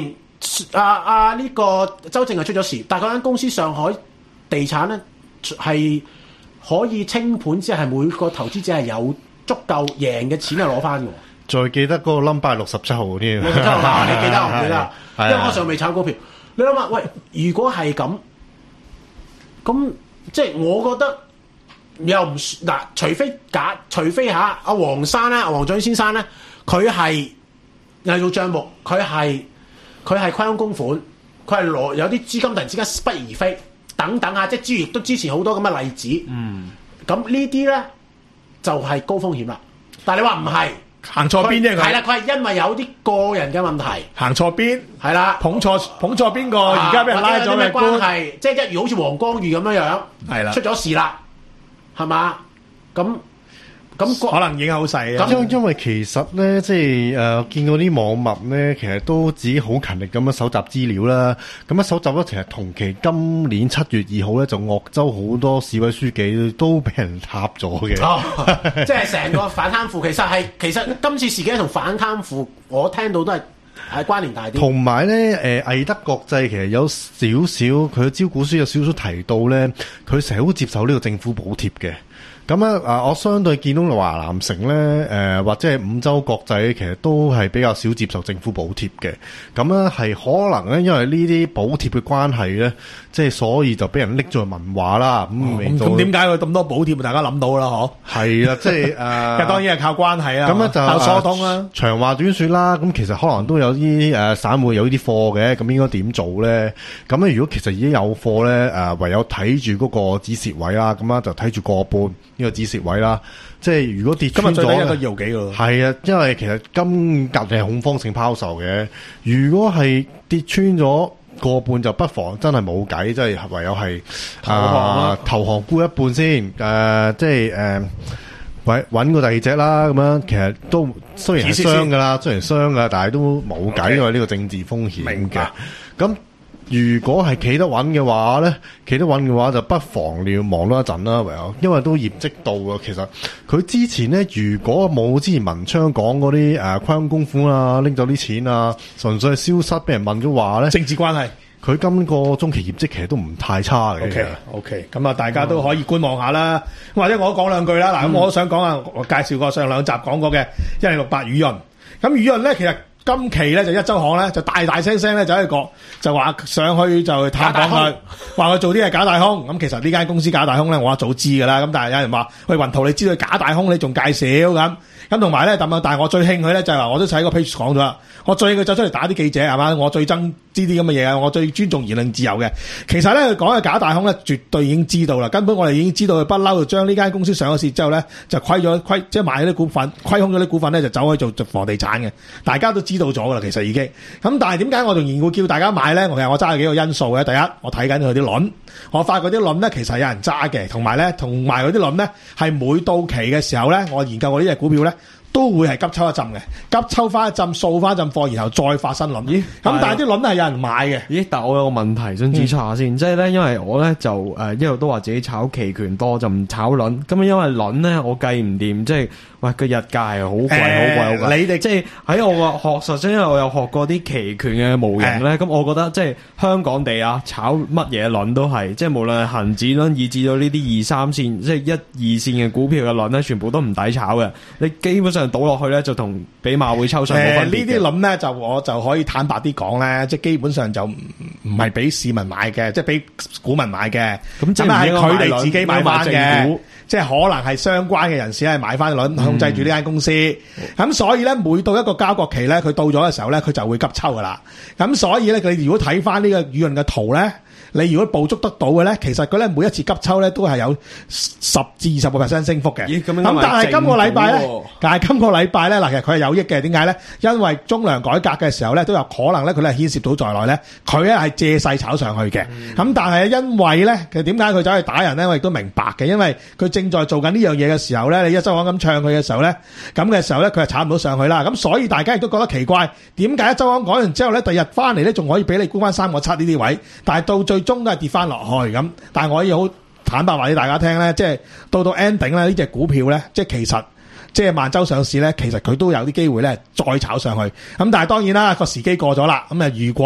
啊啊呢、這個周正係出咗事，但係嗰間公司上海地產咧係可以清盤，即係每個投資者係有足夠贏嘅錢係攞翻嘅。 再記得嗰個 number 六十七號嗰啲， 六十七號你記得我唔記得？因為我上未炒股票。你諗下，喂，如果係咁，咁即係我覺得又唔嗱，除非假，除非嚇阿黃生咧，阿黃俊先生咧，佢係偽造帳目，佢係佢係虧空公款，佢係攞有啲資金突然之間不翼而飛，等等啊，即係之前都之前好多咁嘅例子。嗯，咁呢啲咧就係、是、高風險啦。但係你話唔係？ 行錯邊啫佢？ 係啦，佢係因為有啲個人嘅問題， 行錯邊係啦，捧錯捧錯邊個？而家俾人拉咗嘅關係，即係一如好似黃光裕咁樣樣，係啦，出咗事啦，係嘛？咁咁可能影響好細啊。 因因為其實咧，即係誒、呃、見過啲網民咧，其實都自己好勤力咁樣搜集資料啦。咁樣搜集咗，其實同期今年七月二號咧，就鄂州好多市委書記都俾人撻咗嘅。 哦，即係成個反貪腐，其實係其實今次事件同反貪腐，我聽到都係係關聯大啲。 同埋咧，誒毅德國際其實有少少佢招股書有少少提到咧，佢成日都接受呢個政府補貼嘅。咁咧啊，我相對見到華南城咧，誒、呃、或者係五洲國際，其實都係比較少接受政府補貼嘅。咁咧係可能咧，因為呢啲補貼嘅關係咧，即係所以就俾人拎咗去文化啦。咁咁點解佢咁多補貼？大家諗到啦，嗬？ 係啦，即係誒，呃、 當然係靠關係啦。 咁咧就靠疏通啦。 長話短説啦，咁其實可能都有啲誒散戶有啲貨嘅，咁應該點做咧？咁咧如果其實已經有貨咧，誒唯有睇住嗰個止蝕位啦，咁啊就睇住個半。呢個止蝕位啦，即係如果跌穿咗， 今日最低一個二毫幾喎。 係啊，因為其實今日係恐慌性拋售嘅。如果係跌穿咗個半，就不妨真係冇計，即係唯有係啊投降沽一半先。誒、呃，即係誒揾揾個第二隻啦。咁樣其實都雖然係傷㗎啦，雖然傷㗎，但係都冇計，因為呢個政治風險嘅。咁如果係企得穩嘅話咧，企得穩嘅話就不妨你要望多一陣啦，唯有，因為都業績到啊。其實佢之前咧，如果冇之前文昌講嗰啲誒虧空公款啊，拎走啲錢啊，純粹係消失，俾人問咗話咧， 政治關係， 佢今個中期業績其實都唔太差嘅。 OK OK，咁啊，大家都可以觀望下啦，嗯、或者我講兩句啦。嗱、嗯，咁我都想講下，我介紹過上兩集講過嘅一零六八雨潤。咁雨潤咧，其實今期咧就一周行咧就大大聲聲咧就喺度講，就話上去就探訪佢，話佢做啲係假大空。咁其實呢間公司假大空咧，我一早知噶啦。咁但係有人話，喂，雲圖你知道假大空，你仲介紹咁？咁同埋咧，咁啊，但係我最興佢咧就係話，我都喺個 page 講咗啦。我最興佢走出嚟打啲記者係嘛，我最憎呢啲咁嘅嘢啊！我最尊重言論自由嘅。其實咧，佢講嘅假大空咧，絕對已經知道啦。根本我哋已經知道佢不嬲，就將呢間公司上咗市之後咧，就虧咗虧，即係賣咗啲股份，虧空咗啲股份咧，就走去做做房地產嘅。大家都知道咗噶啦，其實已經。咁但係點解我仍然會叫大家買咧？我其實我揸咗幾個因素嘅。第一，我睇緊佢啲輪，我發覺啲輪咧其實有人揸嘅，同埋咧，同埋嗰啲輪咧係每到期嘅時候咧，我研究過呢隻股票咧。都會係急抽一陣嘅，急抽翻一陣，掃翻一陣貨，然後再發新輪。咦？咁但係啲輪係有人買嘅。咦？ 但係我有個問題想指出下先，嗯、即係咧，因為我咧就誒、呃、一路都話自己炒期權多，就唔炒輪。咁因為輪咧我計唔掂，即係喂個日價係好貴，好貴，好貴。你哋即係喺我個學術上，因為我有學過啲期權嘅模型咧，咁、嗯、我覺得即係香港地啊，炒乜嘢輪都係，即係無論係恆指輪，以至到呢啲二三線，即係一二線嘅股票嘅輪咧，全部都唔抵炒嘅。你基本上倒落去咧，就同比馬會抽上冇分別嘅。 呢啲輪咧，就我就可以坦白啲講咧，即係基本上就唔唔係俾市民買嘅，即係俾股民買嘅。咁即係佢哋自己買翻嘅，即係可能係相關嘅人士係買翻輪，控制住呢間公司。咁、嗯、所以咧，每到一個交割期咧，佢到咗嘅時候咧，佢就會急抽噶啦。咁所以咧，你如果睇翻呢個雨潤嘅圖咧。你如果捕捉得到嘅咧，其實佢咧每一次急抽咧都係有十至二十個 percent 升幅嘅。咁但係今個禮拜咧，但係今個禮拜咧嗱，其實佢係有益嘅。點解咧？因為中糧改革嘅時候咧，都有可能咧，佢咧牽涉到在內咧，佢咧係借勢炒上去嘅。咁、嗯、但係因為咧，其實點解佢走去打人咧？我亦都明白嘅，因為佢正在做緊呢樣嘢嘅時候咧，你一周刊咁唱佢嘅時候咧，咁嘅時候咧，佢係炒唔到上去啦。咁所以大家亦都覺得奇怪，點解一周刊講完之後咧，第日翻嚟咧仲可以俾你沽翻三個七呢啲位，但係到最終都係跌翻落去咁，但係我可以好坦白話俾大家聽咧，即係到到 ending 咧，呢隻股票咧，即係其實即係萬洲上市咧，其實佢都有啲機會咧再炒上去。咁但係當然啦，個時機過咗啦。咁啊，如果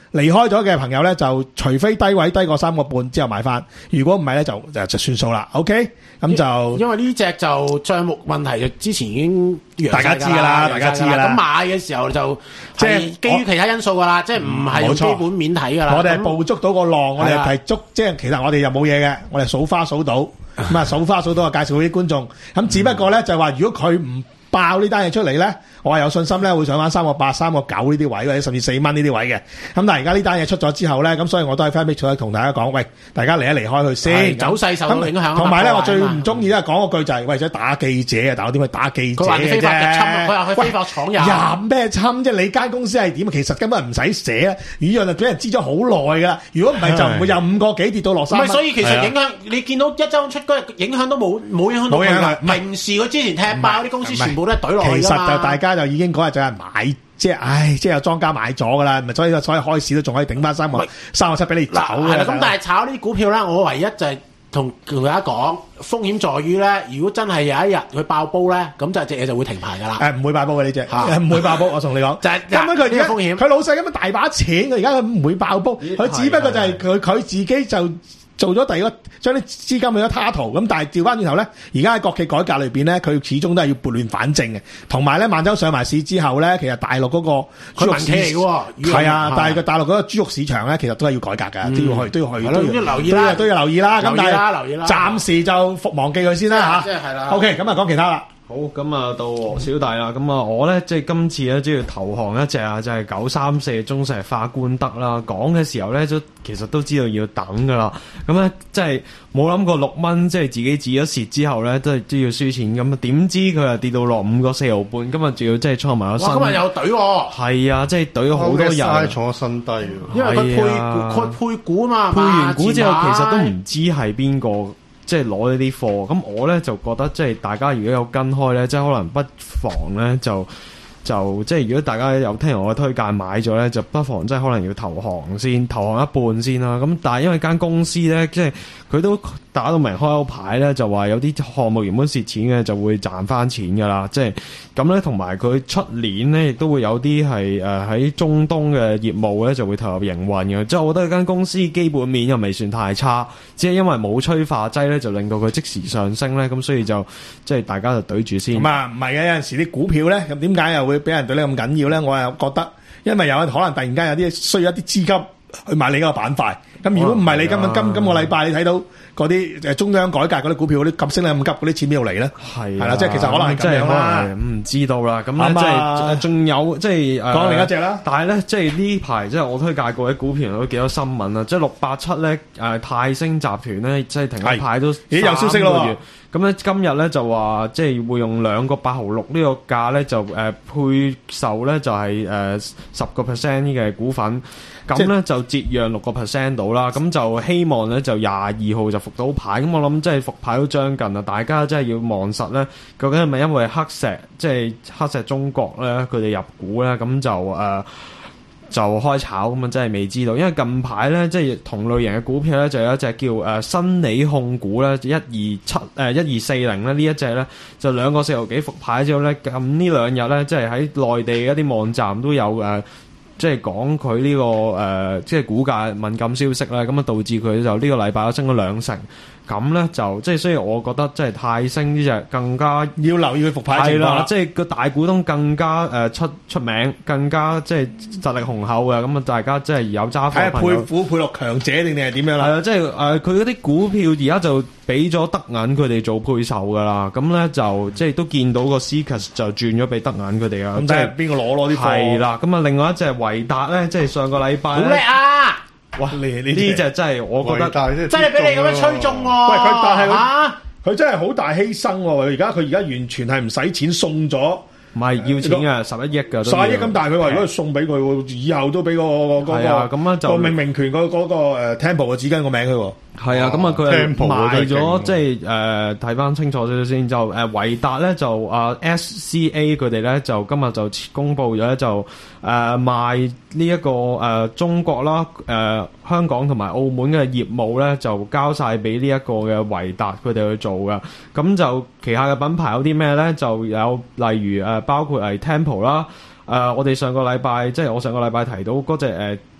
離開咗嘅朋友咧，就除非低位低過三個半之後買翻，如果唔係咧就就就算數啦。OK，咁就因為呢隻就帳目問題就之前已經大家知㗎啦，大家知㗎啦。 咁買嘅時候就即係基於其他因素㗎啦，即係唔係用基本面睇㗎啦。 我哋係捕捉到個浪，我哋係捉，即係其實我哋又冇嘢嘅，我哋數花數到，咁啊數花數到啊介紹俾啲觀眾。咁只不過咧就係話，如果佢唔爆呢單嘢出嚟咧，我係有信心咧會上翻三個八、三個九呢啲位，或者甚至四蚊呢啲位嘅。咁但係而家呢單嘢出咗之後咧，咁所以我都喺 Facebook 同大家講，喂，大家離一離開佢先， 走勢受到影響。 同埋咧，我最唔中意咧講嗰句就係為咗打記者啊！但我點去打記者嘅啫？佢話非法入侵，佢話佢非法闖入。 入咩侵啫？你間公司係點？其實根本唔使寫啊！呢樣就俾人知咗好耐㗎啦。如果唔係就唔會由五個幾跌到落三蚊。 唔係，所以其實影響你見到一週出嗰日影響都冇冇影響到佢㗎。平時佢之前踢爆啲公司全部都係懟落去㗎嘛。 就大家就已經嗰日就係買，即係唉，即係有莊家買咗噶啦，咪所以所以開市都仲可以頂翻三個三個七俾你走嘅。 咁但係炒呢啲股票咧，我唯一就係同同大家講，風險在於咧，如果真係有一日佢爆煲咧，咁就隻嘢就會停牌噶啦。 誒唔會爆煲嘅呢隻，唔會爆煲。我同你講， 就係根本佢而家風險， 佢老細咁樣大把錢，佢而家佢唔會爆煲，佢只不過就係佢佢自己就。做咗第二個，將啲資金去咗他途，咁但係調翻轉頭咧，而家喺國企改革裏邊咧，佢始終都係要撥亂反正嘅。同埋咧，萬洲上埋市之後咧，其實大陸嗰個豬肉市嚟嘅，係啊，但係個大陸嗰個豬肉市場咧，其實都係要改革㗎，都要去，都要去，都要留意啦，都要留意啦。咁但係暫時就服忘記佢先啦嚇。即係啦。OK，咁啊講其他啦。 好，咁啊到小弟啦，咁啊我咧即係今次咧，只要投降一隻啊，就係九三四中石化官德啦。講嘅時候咧，都其實都知道要等噶啦。咁咧即係冇諗過六蚊，即係自己止咗蝕之後咧，都係都要輸錢。咁啊點知佢又跌到落五個四毫半，今日仲要即係創埋個新。 哇！今日有隊喎。係啊，即係隊咗好多人。 創咗新低喎。 因為佢配佢配股啊嘛。 配完股之後，其實都唔知係邊個。即係攞呢啲貨，咁我咧就覺得即係大家如果有跟開咧，即係可能不妨咧就就即係如果大家有聽我嘅推介買咗咧，就不妨即係可能要投降先，投降一半先啦。咁但係因為間公司咧，即係佢都打到明開口牌咧，就話有啲項目原本蝕錢嘅就會賺翻錢㗎啦。即係咁咧，同埋佢出年咧亦都會有啲係誒喺中東嘅業務咧就會投入營運嘅。即係我覺得間公司基本面又未算太差，只係因為冇催化劑咧，就令到佢即時上升咧。咁所以就即係大家就對住先。 咁啊，唔係嘅，有陣時啲股票咧，咁點解又會俾人對你咁緊要咧？我又覺得，因為有可能突然間有啲需要一啲資金去買你嗰個板塊。咁如果唔係你今日今今個禮拜你睇到嗰啲誒中央改革嗰啲股票嗰啲咁升得咁急，嗰啲錢邊度嚟咧？係係啦，即係其實可能係咁樣啦， 唔知道啦。咁咧即係仲有即係誒講另一隻啦。 但係咧即係呢排即係我推介過啲股票都幾多新聞啊！即係六八七咧誒泰星集團咧即係停咗牌都已經有消息咯。 咁咧今日咧就話即係會用兩個八毫六呢個價咧就誒、呃、配售咧就係誒十個 percent 嘅股份，咁咧就折讓六個 percent 到啦。咁就希望咧就廿二號就復到牌。咁我諗即係復牌都將近啦，大家真係要望實咧，究竟係咪因為黑石即係、就是、黑石中國咧佢哋入股咧，咁就誒。呃就開炒咁啊，真係未知道。因為近排咧，即係同類型嘅股票咧，就有一隻叫誒新理控股咧，一二七誒一二四零咧，呢一隻咧就兩個四毫幾復牌之後咧，咁呢兩日咧，即係喺內地一啲網站都有誒，即係講佢呢個誒，即係股價敏感消息咧，咁啊導致佢就呢個禮拜都升咗兩成。咁咧就即係，所以我覺得即係泰星呢隻更加要留意佢復牌情況。係啦， 即係個大股東更加誒出出名，更加即係實力雄厚嘅。咁啊，大家即係有揸貨朋友。 睇下配股配落強者定定係點樣啦？ 係啊，即係誒，佢嗰啲股票而家就俾咗德銀佢哋做配售㗎啦。咁咧就即係都見到個 C K A S 就轉咗俾德銀佢哋啊。 咁即係邊個攞攞啲貨？ 係啦。咁啊，另外一隻維達咧，即係上個禮拜好叻啊！ 哇！呢呢隻真係，我覺得真係俾你咁樣吹中喎。 喂，佢但係佢佢真係好大犧牲喎。而家佢而家完全係唔使錢送咗。 唔係要錢嘅，十一億㗎， 十一億咁，但係佢話如果送俾佢，以後都俾個嗰個咁就個命名權嗰嗰個誒 Temple 嘅紙巾個名佢喎。 係啊，咁啊佢係賣咗，即係誒睇翻清楚少少先，就誒維達咧就啊 S C A 佢哋咧就今日就公佈咗就誒賣呢一個誒中國啦、誒香港同埋澳門嘅業務咧就交曬俾呢一個嘅維達佢哋去做嘅。咁就旗下嘅品牌有啲咩咧？就有例如誒包括係 Temple 啦，誒我哋上個禮拜即係我上個禮拜提到嗰隻誒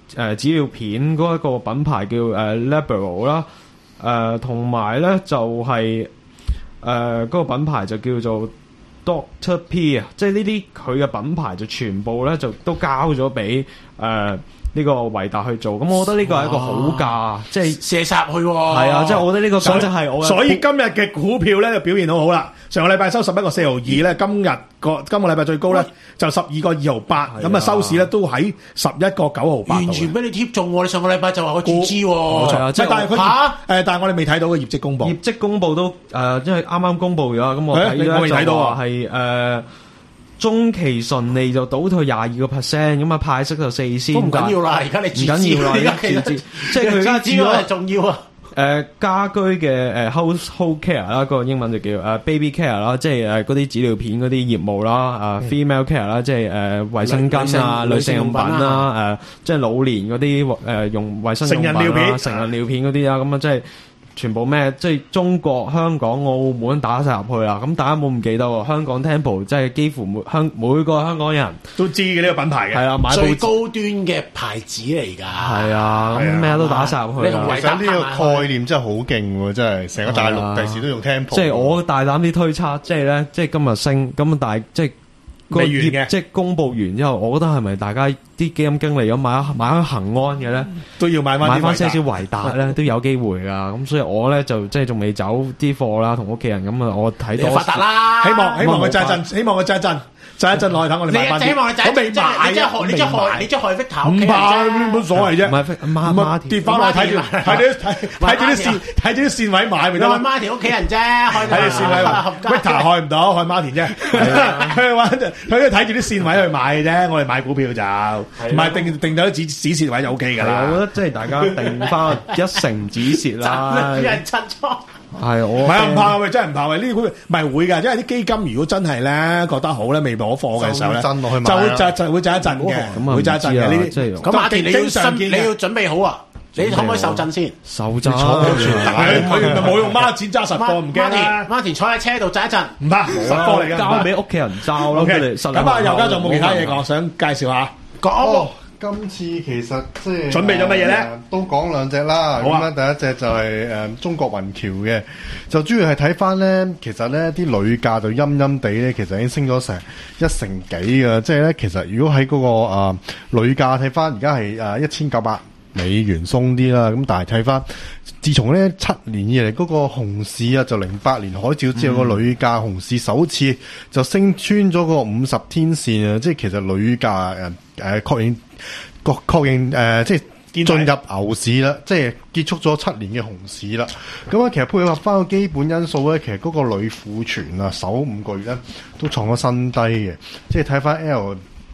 誒紙尿片嗰一個品牌叫誒 Liberal 啦，誒同埋咧就係誒嗰個品牌就叫做 Doctor P 啊，即係呢啲佢嘅品牌就全部咧就都交咗俾誒呢個維達去做，咁我覺得呢個係一個好價，即係射殺去喎。 係啊，即係我覺得呢個簡直係我。 所以今日嘅股票咧就表現好好啦。上個禮拜收十一個四毫二咧，今日個今個禮拜最高咧就十二個二毫八，咁啊收市咧都喺十一個九毫八。 完全俾你貼中喎！你上個禮拜就話佢注資喎。 冇錯，即係但係佢嚇誒，但係我哋未睇到嘅業績公佈。 業績公佈都誒，因為啱啱公佈咗，咁我睇咗就話係誒。中期純利就倒退廿二個 percent， 咁啊派息就四仙， 都唔緊要啦。而家你唔緊要啦，而家即係佢而家知道係重要啊。誒家居嘅誒 household care 啦，個英文就叫誒 baby care 啦，即係誒嗰啲紙尿片嗰啲業務啦，啊 female care 啦，即係誒衛生巾啊、女性用品啦，誒即係老年嗰啲誒用衛生用品啦、成人尿片嗰啲啊，咁啊即係。全部咩？即係中國、香港、澳門打晒入去啦。咁大家冇唔記得喎？香港 Temple 即係幾乎每香每個香港人都知嘅呢個品牌嘅。係啊，買最高端嘅牌子嚟㗎。 係啊，咁咩都打晒入去。 其實呢個概念真係好勁喎！真係成個大陸第時都用 Temple。 即係我大膽啲推測，即係咧，即係今日升咁大，即係。個業績公佈完之後，我覺得係咪大家啲基金經理有買買開恆安嘅咧， 都要買翻買翻些少維達咧，都有機會噶。咁所以我咧就即係仲未走啲貨啦，同屋企人咁啊，我睇到發達啦， 希望希望佢揸一陣，希望佢揸一陣，揸一陣落去等我哋買翻啲。 希望你揸一陣， 我未買啊， 你即係害，你即係害，你即係害 Victor 屋企人啫。 唔怕冇所謂啫， 唔係孖孖跌翻落睇住睇住睇睇住啲線睇住啲線位買咪得咯。 孖田屋企人啫，害睇住線位，Victor 害唔到，害孖田啫。佢話佢都睇住啲線位去買嘅啫，我哋買股票就唔係定定咗止止蝕位就 O K 噶啦。 我覺得即係大家定翻一成止蝕啦。 有人趁倉。 係我唔係唔怕喂，真係唔怕喂，呢啲股票唔係會㗎，因為啲基金如果真係咧覺得好咧，未攞貨嘅時候咧，就會就就會賺一陣嘅，會賺一陣嘅呢啲。 咁馬田你要新你要準備好啊！你可唔可以受震先？ 受震， 佢冇用孖展揸實貨，唔驚啦。 馬田坐喺車度揸一陣， 唔怕實貨嚟㗎， 交俾屋企人揸咯。 咁啊，尤家仲冇其他嘢講，想介紹下講。今次其實即係準備咗乜嘢咧？ 都講兩隻啦。咁樣、啊、第一隻就係、是、誒、呃、中國雲橋嘅，就主要係睇翻咧，其實咧啲鋁價就陰陰地咧，其實已經升咗成一成幾㗎。即係咧，其實如果喺嗰、那個啊鋁價睇翻，而家係誒一千九百美元鬆啲啦。咁但係睇翻，自從呢七年以嚟嗰個熊市啊，就零八年海嘯之後個鋁價熊市首次就升穿咗個五十天線啊！即係其實鋁價誒誒確認。確確認誒、呃，即係進入牛市啦，即係結束咗七年嘅熊市啦。咁啊，其實配合翻個基本因素咧，其實嗰個鋁庫存啊，首五個月咧都創咗新低嘅。即係睇翻 L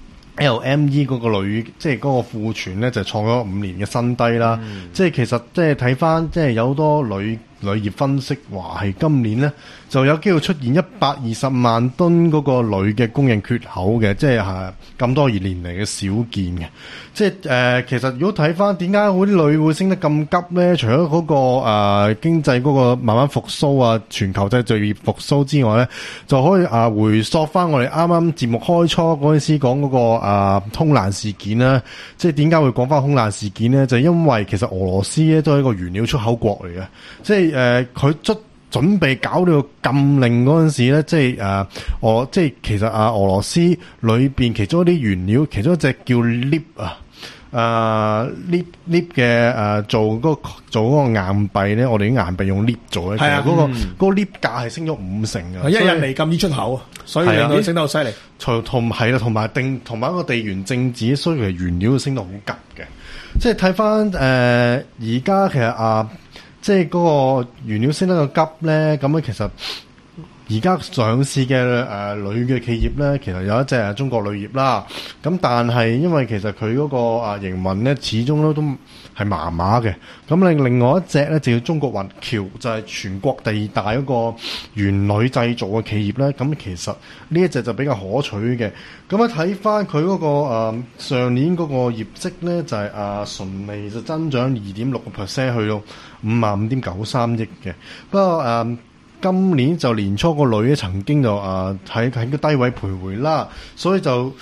L M E 嗰個鋁，即係嗰個庫存咧就創咗五年嘅新低啦。嗯、即係其實即係睇翻，即係有好多鋁鋁業分析話係今年咧就有機會出現一百二十萬噸嗰個鋁嘅供應缺口嘅，即係係咁多年嚟嘅少見嘅。即係誒、呃，其實如果睇翻點解嗰啲鋁會升得咁急咧？除咗嗰、那個誒、呃、經濟嗰個慢慢復甦啊，全球製造業復甦之外咧，就可以啊、呃、回溯翻我哋啱啱節目開初嗰陣時講嗰、那個啊、呃、空難事件啦。即係點解會講翻空難事件咧？就因為其實俄羅斯咧都係一個原料出口國嚟嘅，即係誒佢出。準備搞呢個禁令嗰陣時咧，即係誒，我即係其實啊，俄羅斯裏邊其中一啲原料，其中一隻叫 lip 啊，誒 lip lip 嘅誒做嗰個做嗰個硬幣咧，我哋啲硬幣用 lip 做咧，係啊，嗰個嗰個 lip 價係升咗五成嘅， 因為印尼禁止出口啊，所以令到升得好犀利。 同同係啦，同埋定同埋一個地緣政治，所以其實原料升得好急嘅。即係睇翻誒而家其實啊。即係嗰個原料升得咁急咧，咁咧其實而家上市嘅誒鋁嘅企業咧，其實有一隻係中國鋁業啦。咁但係因為其實佢嗰個啊營運咧，始終都都係麻麻嘅。咁另另外一隻咧就叫中國雲橋，就係、是、全國第二大嗰個原鋁製造嘅企業咧。咁其實呢一隻就比較可取嘅。咁啊睇翻佢嗰個、呃、上年嗰個業績咧，就係、是、啊純利就增長二點六個 percent 去到五十五點九三億嘅。不過誒、呃、今年就年初個鋁咧曾經就啊喺喺個低位徘徊啦，所以就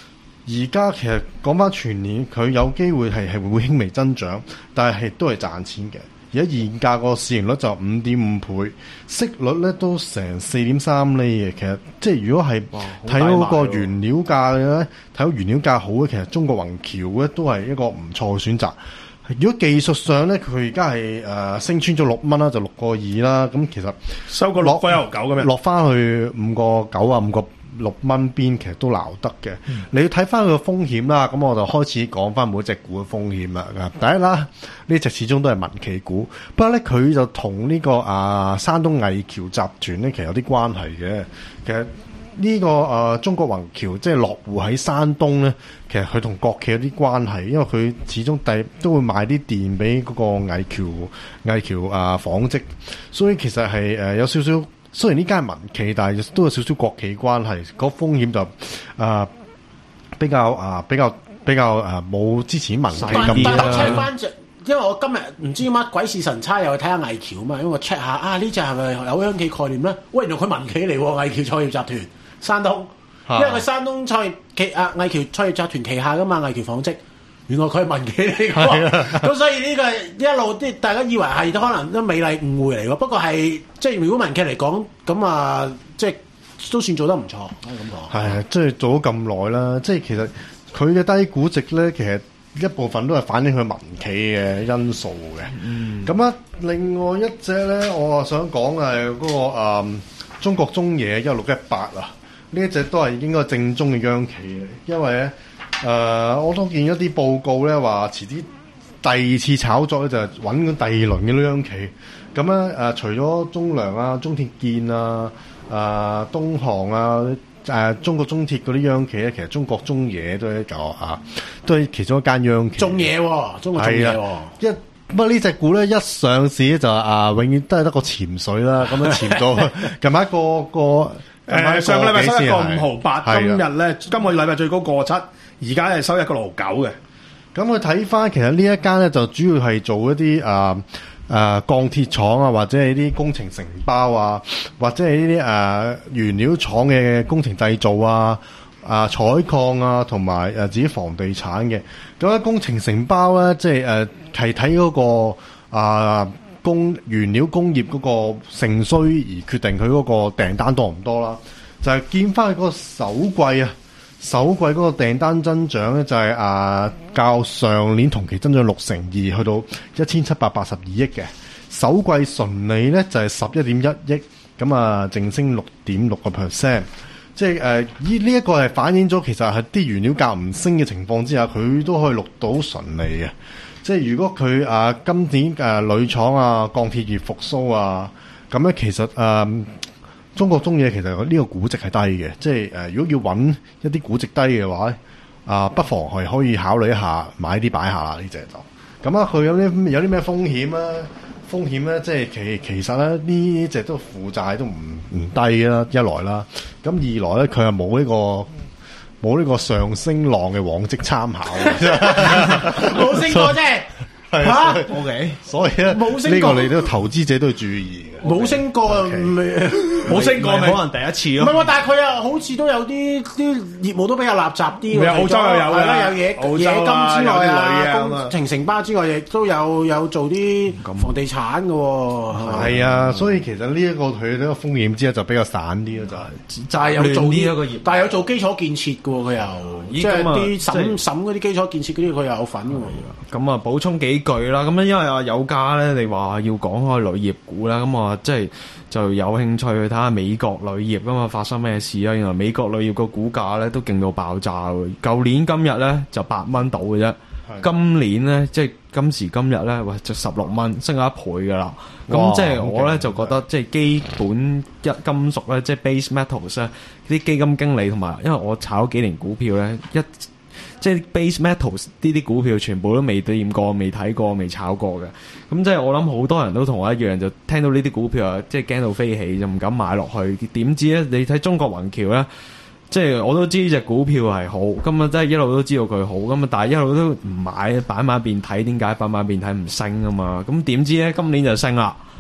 而家其實講翻全年，佢有機會係係會輕微增長，但係係都係賺錢嘅。而家現價個市盈率就五點五倍，息率咧都成四點三厘嘅。其實即係如果係睇到個原料價嘅咧，睇到原料價好咧，其實中國宏橋咧都係一個唔錯嘅選擇。如果技術上咧，佢而家係誒升穿咗六蚊啦，就六個二啦。咁其實收個六個一毫九咁樣，落翻去五個九啊，五個六蚊邊，其實都撈得嘅。嗯、你要睇翻佢個風險啦。咁我就開始講翻每隻股嘅風險啦。第一啦，呢隻始終都係民企股，不過咧佢就同呢、這個啊山東魏橋集團咧其實有啲關係嘅。其實呢、這個誒、呃、中國宏橋即係落戶喺山東咧，其實佢同國企有啲關係，因為佢始終第都會賣啲電俾嗰個魏橋魏橋啊紡織，所以其實係誒、呃、有少少。雖然呢間係民企，但係都有少少國企關係，個風險就啊、呃、比較啊、呃、比較比較誒冇、呃、之前民企咁大。但係翻隻，因為我今日唔知乜鬼事神差又去睇下魏橋啊嘛，因為我 check 下啊呢隻係咪有央企概念咧？喂，原來佢民企嚟喎，魏橋創業集團山東，因為佢山東創業旗啊魏橋創業集團旗下噶嘛，魏橋紡織。原來佢係民企嚟㗎，咁所以呢個一路啲大家以為係可能都美麗誤會嚟㗎。不過係即係如果民企嚟講，咁啊即係都算做得唔錯，可以咁講。 係即係做咗咁耐啦，即係其實佢嘅低估值咧，其實一部分都係反映佢民企嘅因素嘅。嗯，咁啊，另外一隻咧，我啊想講係嗰個誒、嗯、中國中冶一六一八啊，呢一隻都係應該正宗嘅央企嘅，因為咧。誒、呃，我都見一啲報告咧，話遲啲第二次炒作咧，就係揾緊第二輪嘅央企。咁咧誒，除咗中糧啊、中鐵建啊、誒、呃、東航啊、誒、呃、中國中鐵嗰啲央企咧，其實中國中冶都係一嚿啊，都係其中一間央企。 中冶喎、哦，中國中冶喎、哦。 一不過呢隻股咧一上市咧就啊，永遠都係得個潛水啦，咁樣潛到近排個個誒、 呃、上個禮拜收一個五毫八，今日咧今個禮拜最高過七。而家係收一個六毫九嘅， 咁佢睇翻其實呢一間咧就主要係做一啲誒誒鋼鐵廠啊，或者係啲工程承包啊，或者係呢啲誒原料廠嘅工程製造啊、啊採礦啊，同埋誒自己房地產嘅。咁咧工程承包咧，即係誒係睇嗰個啊工原料工業嗰個盛衰而決定佢嗰個訂單多唔多啦。就係、是、見翻佢嗰個首季啊。首季嗰個訂單增長咧就係、是、啊較上年同期增長六成二，去到一千七百八十二億嘅。首季純利咧就係十一點一億，咁啊淨升六點六個 percent。即係誒依呢一個係反映咗其實係啲原料價唔升嘅情況之下，佢都可以錄到純利嘅。即係如果佢啊今年誒鋁廠啊鋼鐵業復甦啊，咁咧其實誒。啊中國中冶其實呢個估值係低嘅，即係誒、呃，如果要揾一啲估值低嘅話咧，啊、呃，不妨係可以考慮一下買啲擺下啦呢隻就。咁啊，佢有啲有啲咩風險啊？風險咧，即係其其實咧呢隻都負債都唔唔低啦，一來啦，咁二來咧佢係冇呢個冇呢個上升浪嘅往績參考， 冇升過啫。吓 ，OK，所以咧呢個你都投資者都要注意嘅。 冇升過，冇升過， 可能第一次咯。 唔係喎，但係佢又好似都有啲啲業務都比較立雜啲喎。 澳洲又有係啦，有嘢冶金之外啊，工程承包之外，亦都有有做啲房地產嘅喎。 係啊，所以其實呢一個佢呢個風險之一就比較散啲咯，就係就係有做呢一個業，但係有做基礎建設嘅喎，佢又即係啲審審嗰啲基礎建設嗰啲，佢又有份嘅喎。 咁啊，補充幾句啦，咁咧因為啊有家咧，你話要講開鋁業股啦，咁啊即係就有興趣去睇下美國鋁業咁啊發生咩事啊？原來美國鋁業個股價咧都勁到爆炸喎，舊年今日咧就八蚊到嘅啫，今年咧即係今時今日咧，喂就十六蚊，升咗一倍噶啦。咁即係我咧就覺得即係基本一金屬咧，即係 base metals 咧，啲基金經理同埋，因為我炒咗幾年股票咧一。即係 base metals 呢啲股票全部都未掂過、未睇過、未炒過嘅，咁即係我諗好多人都同我一樣，就聽到呢啲股票啊，即係驚到飛起，就唔敢買落去。點知咧？你睇中國宏橋咧，即係我都知呢隻股票係好，咁啊真係一路都知道佢好，咁啊但係一路都唔買，擺埋一邊睇，點解擺埋一邊睇唔升啊嘛？咁點知咧？今年就升啦！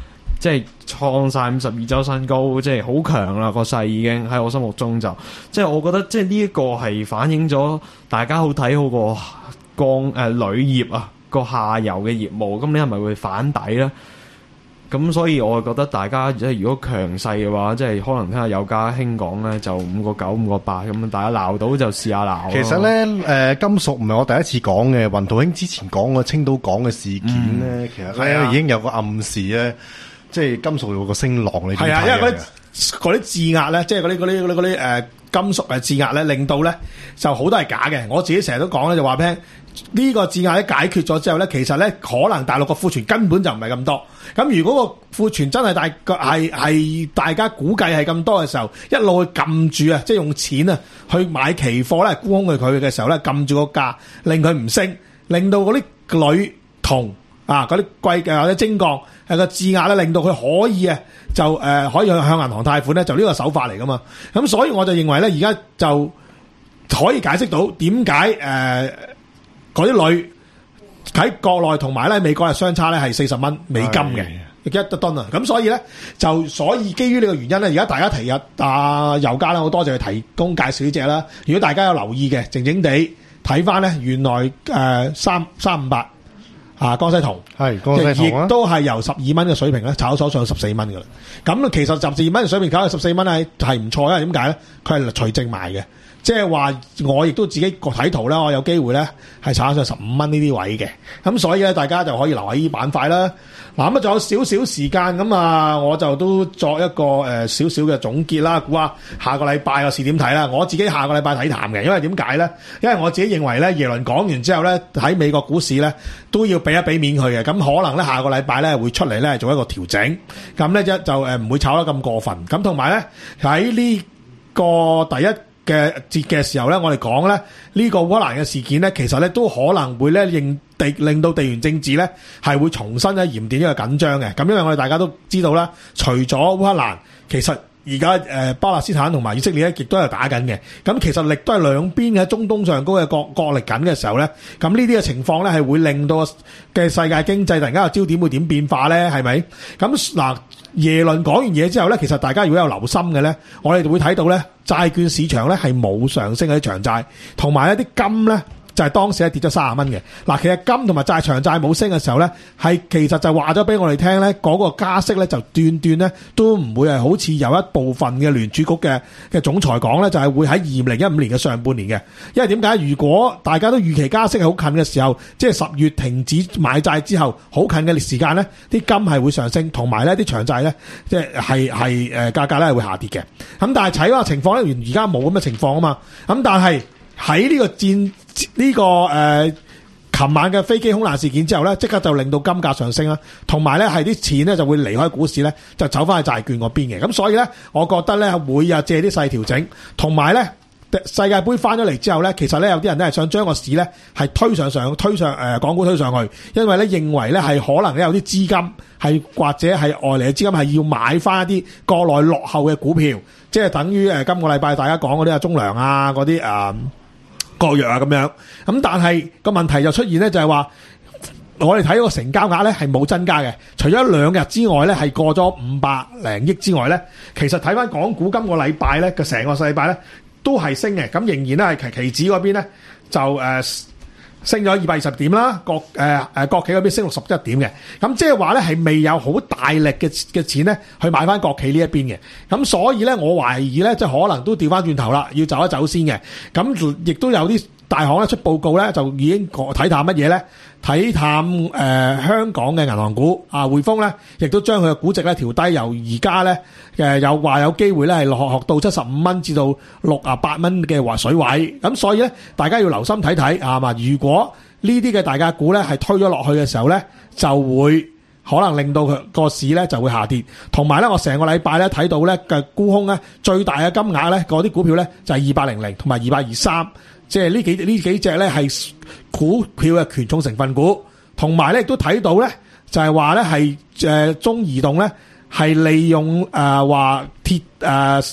即係創晒五十二周新高，即係好強啦個勢已經喺我心目中就，即係我覺得即係呢一個係反映咗大家好睇好個鋼誒鋁業啊個下游嘅業務，咁你係咪會反底咧？咁所以我覺得大家即係如果強勢嘅話，即係可能睇下有家興講咧，就五個九、五個八咁，大家鬧到就試下鬧。 其實咧，誒、呃、金屬唔係我第一次講嘅，雲圖兄之前講過青島港嘅事件咧，嗯、其實咧、啊、已經有個暗示咧，即係金屬有個升浪你點睇？係啊，因為嗰啲嗰啲質押咧，即係嗰啲嗰啲嗰啲嗰啲誒金屬嘅質押咧，令到咧就好多係假嘅。我自己成日都講咧，就話聽呢個質押咧解決咗之後咧，其實咧可能大陸個庫存根本就唔係咁多。咁如果個庫存真係大係係大家估計係咁多嘅時候，一路去撳住啊，即係用錢啊去買期貨咧沽空佢佢嘅時候咧，撳住個價，令佢唔升，令到嗰啲鋁銅啊嗰啲貴嘅或者精鋼係個質押咧，令到佢可以啊就誒、呃、可以向銀行貸款咧，就呢個手法嚟噶嘛。咁所以我就認為咧，而家就可以解釋到點解誒嗰啲鋁喺國內同埋咧美國係相差咧係四十蚊美金嘅一噸啊，咁所以咧就所以基於呢個原因咧，而家大家提日啊油價啦，好多謝佢提供介紹呢隻啦。如果大家有留意嘅，靜靜地睇翻咧，原來誒三三五八啊江西銅係江西銅啊， 亦都係由十二蚊嘅水平咧炒咗上十四蚊噶啦。咁其實十二蚊嘅水平炒到十四蚊係係唔錯，因為點解咧？佢係除淨賣嘅。即係話，我亦都自己睇圖啦，我有機會咧係炒上十五蚊呢啲位嘅，咁所以咧大家就可以留喺呢啲板塊啦。嗱咁啊，仲有少少時間，咁啊我就都作一個誒少少嘅總結啦。估下下個禮拜個市點睇啦？我自己下個禮拜睇淡嘅，因為點解咧？因為我自己認為咧，耶倫講完之後咧，喺美國股市咧都要俾一俾面佢嘅，咁可能咧下個禮拜咧會出嚟咧做一個調整，咁咧就就誒唔會炒得咁過分。咁同埋咧喺呢個第一嘅節嘅時候咧，我哋講咧呢個烏克蘭嘅事件咧，其實咧都可能會咧令地令到地緣政治咧係會重新咧燃點一個緊張嘅。咁因為我哋大家都知道啦，除咗烏克蘭，其實而家誒巴勒斯坦同埋以色列咧，亦都係打緊嘅。咁其實力都係兩邊嘅中東上高嘅角角力緊嘅時候咧，咁呢啲嘅情況咧係會令到嘅世界經濟突然間個焦點會點變化咧？係咪？咁嗱，耶倫講完嘢之後咧，其實大家如果有留心嘅咧，我哋就會睇到咧債券市場咧係冇上升嘅啲長債，同埋一啲金咧。就係當時係跌咗三十蚊嘅。嗱，其實金同埋債長債冇升嘅時候咧，係其實就話咗俾我哋聽咧，嗰個加息咧就斷斷咧都唔會係好似有一部分嘅聯儲局嘅嘅總裁講咧，就係會喺二零一五年嘅上半年嘅。因為點解？如果大家都預期加息係好近嘅時候，即係十月停止買債之後，好近嘅時間咧，啲金係會上升，同埋咧啲長債咧，即係係係誒價格咧係會下跌嘅。咁但係睇嗰個情況咧，而家冇咁嘅情況啊嘛。咁但係喺呢個戰呢、這個誒，琴、呃、晚嘅飛機空難事件之後咧，即刻就令到金價上升啦，同埋咧係啲錢咧就會離開股市咧，就走翻去債券嗰邊嘅。咁所以咧，我覺得咧會啊借啲細調整，同埋咧世界盃翻咗嚟之後咧，其實咧有啲人咧係想將個市咧係推上上，推上誒、呃、港股推上去，因為咧認為咧係可能咧有啲資金係或者係外嚟嘅資金係要買翻一啲國內落後嘅股票，即係等於誒、呃、今個禮拜大家講嗰啲啊中糧啊嗰啲誒。國藥啊咁樣，咁但係個問題就出現咧，就係話我哋睇個成交額咧係冇增加嘅，除咗兩日之外咧係過咗五百零億之外咧，其實睇翻港股今個禮拜咧嘅成個禮拜咧都係升嘅，咁仍然咧係期期指嗰邊咧就誒。呃升咗二百二十點啦，國誒誒國企嗰邊升六十一點嘅，咁即係話咧係未有好大力嘅嘅錢咧去買翻國企呢一邊嘅，咁所以咧我懷疑咧即係可能都調翻轉頭啦，要走一走先嘅，咁亦都有啲大行咧出報告咧就已經睇淡乜嘢咧？睇淡誒、呃、香港嘅銀行股啊，匯豐咧亦都將佢嘅估值咧調低，由而家咧誒有話有機會咧係落學學到七十五蚊至到六啊八蚊嘅話水位，咁所以咧大家要留心睇睇啊嘛。如果呢啲嘅大價股咧係推咗落去嘅時候咧，就會可能令到佢個市咧就會下跌。同埋咧，我成個禮拜咧睇到咧嘅沽空咧最大嘅金額咧嗰啲股票咧就係二八零零同埋二八二三。即係呢幾呢幾隻咧係股票嘅權重成分股，同埋咧亦都睇到咧就係話咧係誒中移動咧係利用誒話鐵誒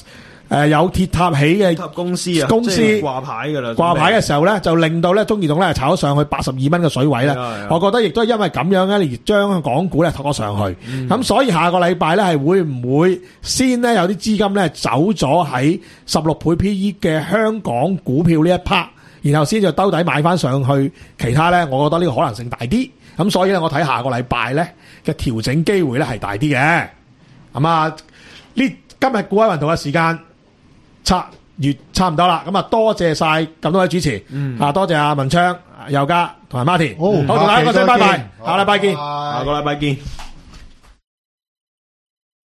誒有鐵塔起嘅鐵塔公司啊， 公司即係掛牌㗎啦， 掛牌嘅時候咧，就令到咧中移動咧炒咗上去八十二蚊嘅水位咧。我覺得亦都係因為咁樣咧，而將港股咧托咗上去。咁、嗯、所以下個禮拜咧係會唔會先咧有啲資金咧走咗喺十六倍 P E 嘅香港股票呢一 part， 然後先就兜底買翻上去其他咧，我覺得呢個可能性大啲。咁所以咧，我睇下個禮拜咧嘅調整機會咧係大啲嘅。咁啊，呢今日股海雲圖嘅時間差越差唔多啦。咁啊，多謝晒咁多位主持。嗯，啊多謝阿文昌、佑嘉同埋 Martin。好，好同大家講聲拜拜，下禮拜見， 下個禮拜見。